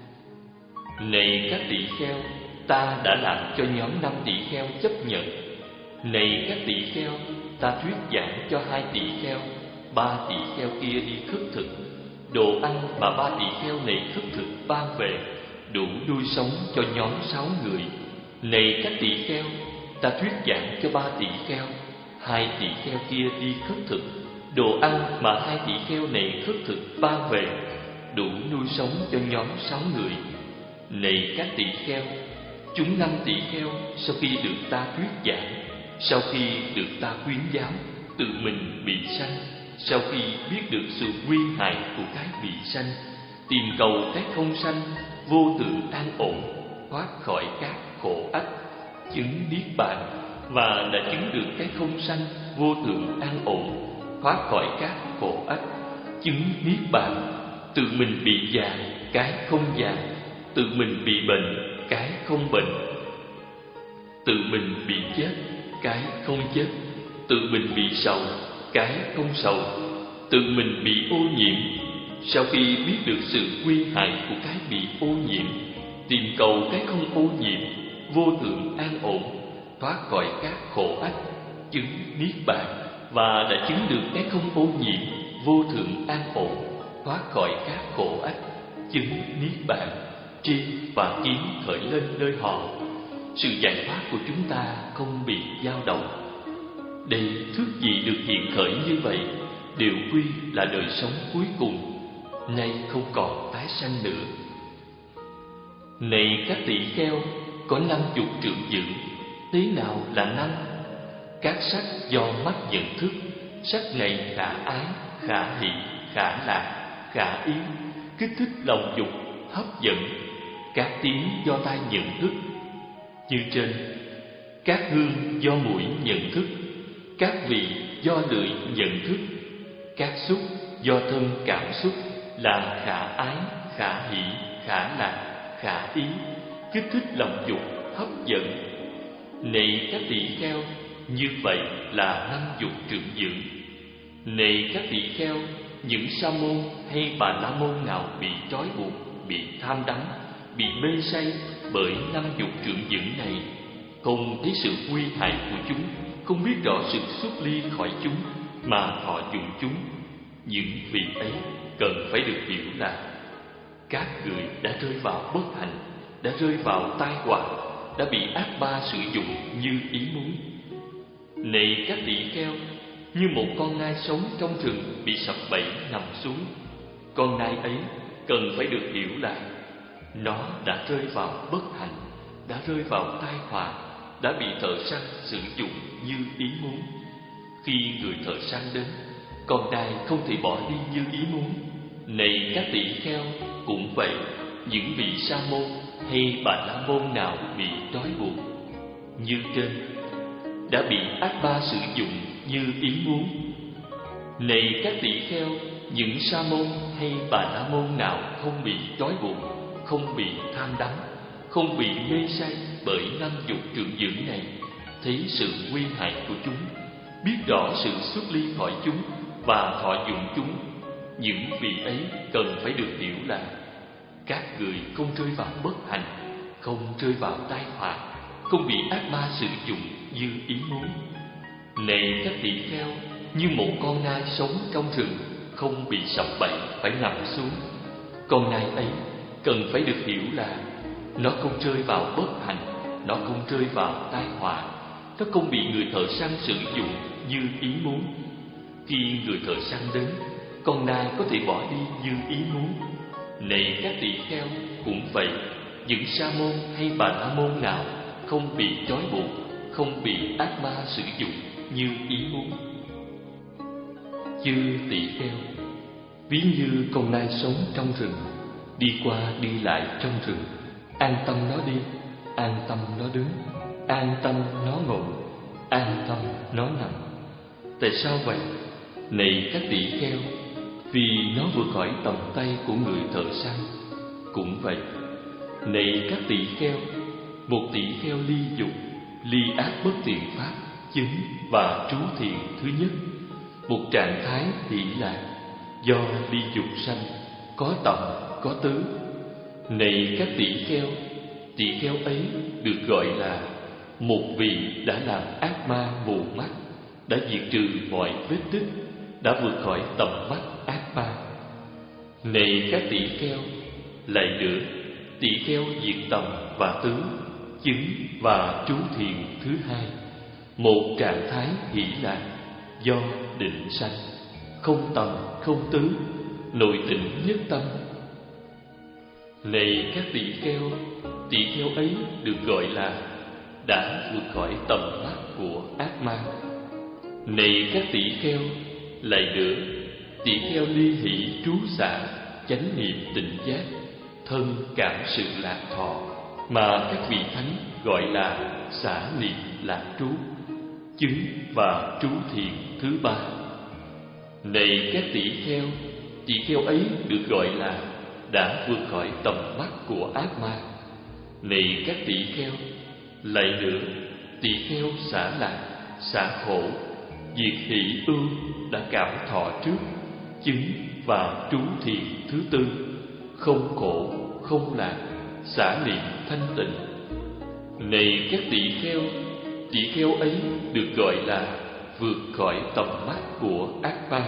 Speaker 1: Này các tỳ kheo, ta đã làm cho nhóm năm tỳ kheo chấp nhận. Này các tỳ kheo, ta thuyết giảng cho hai tỳ kheo, ba tỳ kheo kia đi khất thực. Đồ ăn mà ba tỳ kheo này khất thực ban về đủ nuôi sống cho nhóm sáu người. Này các tỳ kheo, ta thuyết giảng cho ba tỳ kheo, hai tỳ kheo kia đi khất thực. Đồ ăn mà hai tỳ kheo này khất thực ban về đủ nuôi sống cho nhóm sáu người. Này các tỳ kheo, chúng năm tỳ kheo sau khi được ta thuyết giảng, sau khi được ta khuyến giáo, tự mình bị sanh, sau khi biết được sự nguy hại của cái bị sanh, tìm cầu cái không sanh, vô tự an ổn, thoát khỏi các khổ ách, chứng niết bàn, và đã chứng được cái không sanh, vô thượng an ổn, thoát khỏi các khổ ách, chứng niết bàn. Tự mình bị già, cái không già; tự mình bị bệnh, cái không bệnh; tự mình bị chết, cái không chết; tự mình bị sầu, cái không sầu; tự mình bị ô nhiễm. Sau khi biết được sự nguy hại của cái bị ô nhiễm, tìm cầu cái không ô nhiễm, vô thượng an ổn, thoát khỏi các khổ ách, chứng niết bàn, và đã chứng được cái không ô nhiễm, vô thượng an ổn, thoát khỏi các khổ ách, chứng niết bàn. Tri và kiến khởi lên nơi họ, sự giải thoát của chúng ta không bị dao động. Đây thước gì được hiện khởi như vậy, đều quy là đời sống cuối cùng, nay không còn tái sanh nữa. Này các tỳ kheo, có năm dục trượng dự. Thế nào là năm? Các sắc do mắt nhận thức. Sắc này khả ái, khả hỷ, khả lạc, khả ý, kích thích lòng dục, hấp dẫn. Các tiếng do tai nhận thức như trên. Các hương do mũi nhận thức. Các vị do lưỡi nhận thức. Các xúc do thân cảm xúc là khả ái, khả hỷ, khả lạc, khả ý, kích thích lòng dục, hấp dẫn. Này các tỳ kheo, như vậy là năm dục trượng dưỡng. Này các tỳ kheo, những sa môn hay bà la môn nào bị trói buộc, bị tham đắm, bị mê say bởi năm dục trượng dưỡng này, không thấy sự nguy hại của chúng, không biết rõ sự xuất ly khỏi chúng, mà thọ dụng chúng, những vị ấy cần phải được hiểu là các người đã rơi vào bất hạnh, đã rơi vào tai họa, đã bị ác ba sử dụng như ý muốn. Này các tỳ kheo, như một con nai sống trong rừng bị sập bẫy nằm xuống, con nai ấy cần phải được hiểu là nó đã rơi vào bất hạnh, đã rơi vào tai họa, đã bị thợ săn sử dụng như ý muốn. Khi người thợ săn đến, con nai không thể bỏ đi như ý muốn. Này các tỳ kheo, cũng vậy, những vị sa môn hay bà la môn nào bị trói buộc như trên, đã bị ác ba sử dụng như ý muốn. Này các tỳ kheo, những sa môn hay bà la môn nào không bị trói buộc, không bị tham đắm, không bị mê say bởi năm dục trượng dưỡng này, thấy sự nguy hại của chúng, biết rõ sự xuất ly khỏi chúng và thọ dụng chúng, những vị ấy cần phải được hiểu là các người không rơi vào bất hạnh, không rơi vào tai họa, không bị ác ma sử dụng như ý muốn. Này các tỳ kheo, như một con nai sống trong rừng, không bị sập bẫy phải nằm xuống. Con nai ấy cần phải được hiểu là nó không rơi vào bất hạnh, nó không rơi vào tai họa, nó không bị người thợ săn sử dụng như ý muốn. Khi người thợ săn đến, con nai có thể bỏ đi như ý muốn. Này các tỳ kheo, cũng vậy, những sa môn hay bà la môn nào không bị trói buộc, không bị ác ma sử dụng như ý muốn. Chư tỳ kheo, ví như con nai sống trong rừng, đi qua đi lại trong rừng, an tâm nó đi, an tâm nó đứng, an tâm nó ngồi, an tâm nó nằm. Tại sao vậy? Này các tỳ kheo, vì nó vượt khỏi tầm tay của người thợ săn. Cũng vậy, này các tỳ kheo, một tỳ kheo ly dục, ly ác bất thiện pháp, chứng và trú thiền thứ nhất, một trạng thái hỷ lạc, do ly dục sanh, có tầm, có tứ. Này các tỳ kheo, tỳ kheo ấy được gọi là một vị đã làm ác ma mù mắt, đã diệt trừ mọi vết tích, đã vượt khỏi tầm mắt ác ma. Này các tỳ kheo, lại nữa, tỳ kheo diệt tầm và tứ, chứng và trú thiền thứ hai, một trạng thái hỷ lạc, do định sanh, không tầm không tứ, nội tịnh nhất tâm. Này các tỳ kheo, tỳ kheo ấy được gọi là đã vượt khỏi tầm mắt của ác ma. Này các tỳ kheo, lại nữa, tỳ kheo ly hỷ trú xả, chánh niệm tỉnh giác, thân cảm sự lạc thọ, mà các vị thánh gọi là xả niệm lạc trú, chứng và trú thiền thứ ba. Này các tỳ kheo, tỳ kheo ấy được gọi là đã vượt khỏi tầm mắt của ác ma. Này các tỳ kheo, lại nữa, tỳ kheo xả lạc, xả khổ, diệt hỷ ưu, đã cảm thọ trước, chứng và trú thiền thứ tư, không khổ, không lạc, xả niệm thanh tịnh. Này các tỳ kheo, tỳ kheo ấy được gọi là vượt khỏi tầm mắt của ác ma.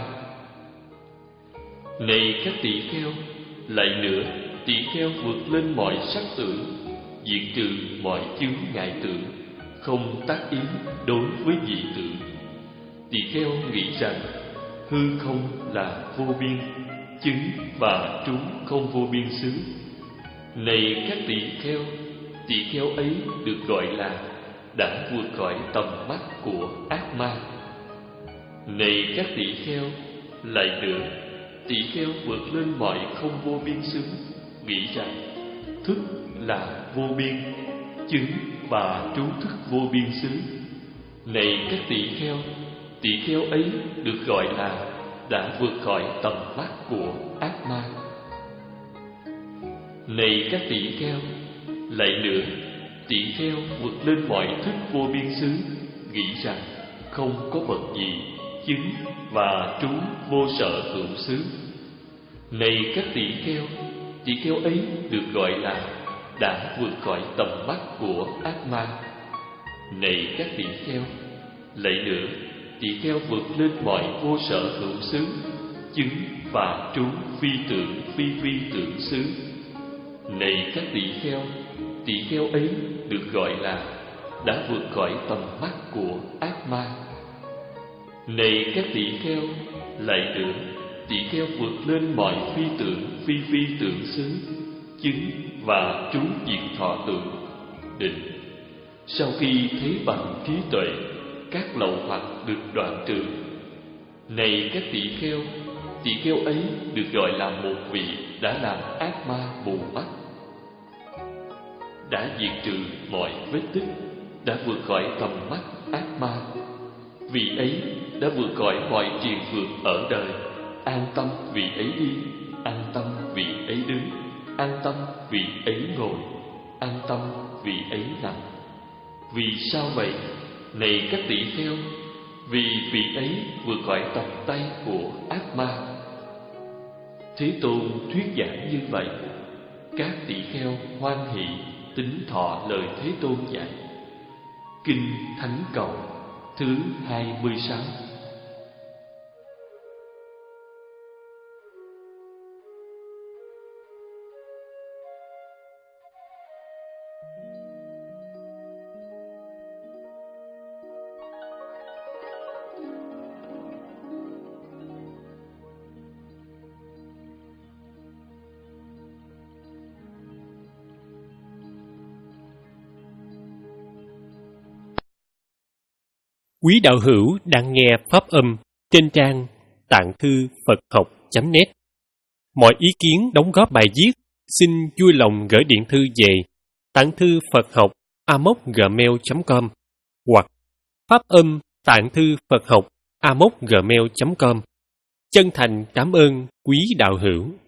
Speaker 1: Này các tỳ kheo, lại nữa, tỳ kheo vượt lên mọi sắc tưởng, diệt trừ mọi chướng ngại tưởng, không tác ý đối với dị tưởng. Tỳ kheo nghĩ rằng hư không là vô biên, chứng và trú không vô biên xứ. Này các tỳ kheo, tỳ kheo ấy được gọi là đã vượt khỏi tầm mắt của ác ma. Này các tỳ kheo, lại nữa, tỳ kheo vượt lên mọi không vô biên xứ, nghĩ rằng thức là vô biên, chứng và trú thức vô biên xứ. Này các tỳ kheo, tỳ kheo ấy được gọi là đã vượt khỏi tầm mắt của ác ma. Này các tỳ kheo, lại nữa, tỳ kheo vượt lên mọi thức vô biên xứ, nghĩ rằng không có vật gì, chứng và trú vô sở hữu xứ. Này các tỳ kheo, tỳ kheo ấy được gọi là đã vượt khỏi tầm mắt của ác ma. Này các tỳ kheo, lại nữa, tỳ kheo vượt lên mọi vô sở hữu xứ, chứng và trú phi tưởng phi phi tưởng xứ. Này các tỳ kheo, tỳ kheo ấy được gọi là đã vượt khỏi tầm mắt của ác ma. Này các tỳ kheo, lại nữa, tỳ kheo vượt lên mọi phi tưởng phi phi tưởng xứ, chứng và trú diệt thọ tưởng, định. Sau khi thấy bằng trí tuệ, các lậu hoặc được đoạn trừ. Này các tỳ kheo, tỳ kheo ấy được gọi là một vị đã làm ác ma mù mắt, đã diệt trừ mọi vết tích, đã vượt khỏi tầm mắt ác ma. Vị ấy đã vượt khỏi mọi triền phược ở đời, an tâm vị ấy đi, an tâm vị ấy đứng, an tâm vị ấy ngồi, an tâm vị ấy nằm. Vì sao vậy? Này các tỳ kheo, vì vị ấy vượt khỏi tầm tay của ác ma. Thế Tôn thuyết giảng như vậy. các tỷ kheo hoan hỷ tín thọ lời Thế Tôn dạy. Kinh Thánh Cầu thứ hai mươi sáu.
Speaker 2: Quý đạo hữu đang nghe pháp âm trên trang tạng thư Phật học chấm net. Mọi ý kiến đóng góp bài viết xin vui lòng gửi điện thư về tạng thư Phật học a m o c gmail chấm com hoặc pháp âm tạng thư Phật học a m o c gmail chấm com. Chân thành cảm ơn quý đạo hữu.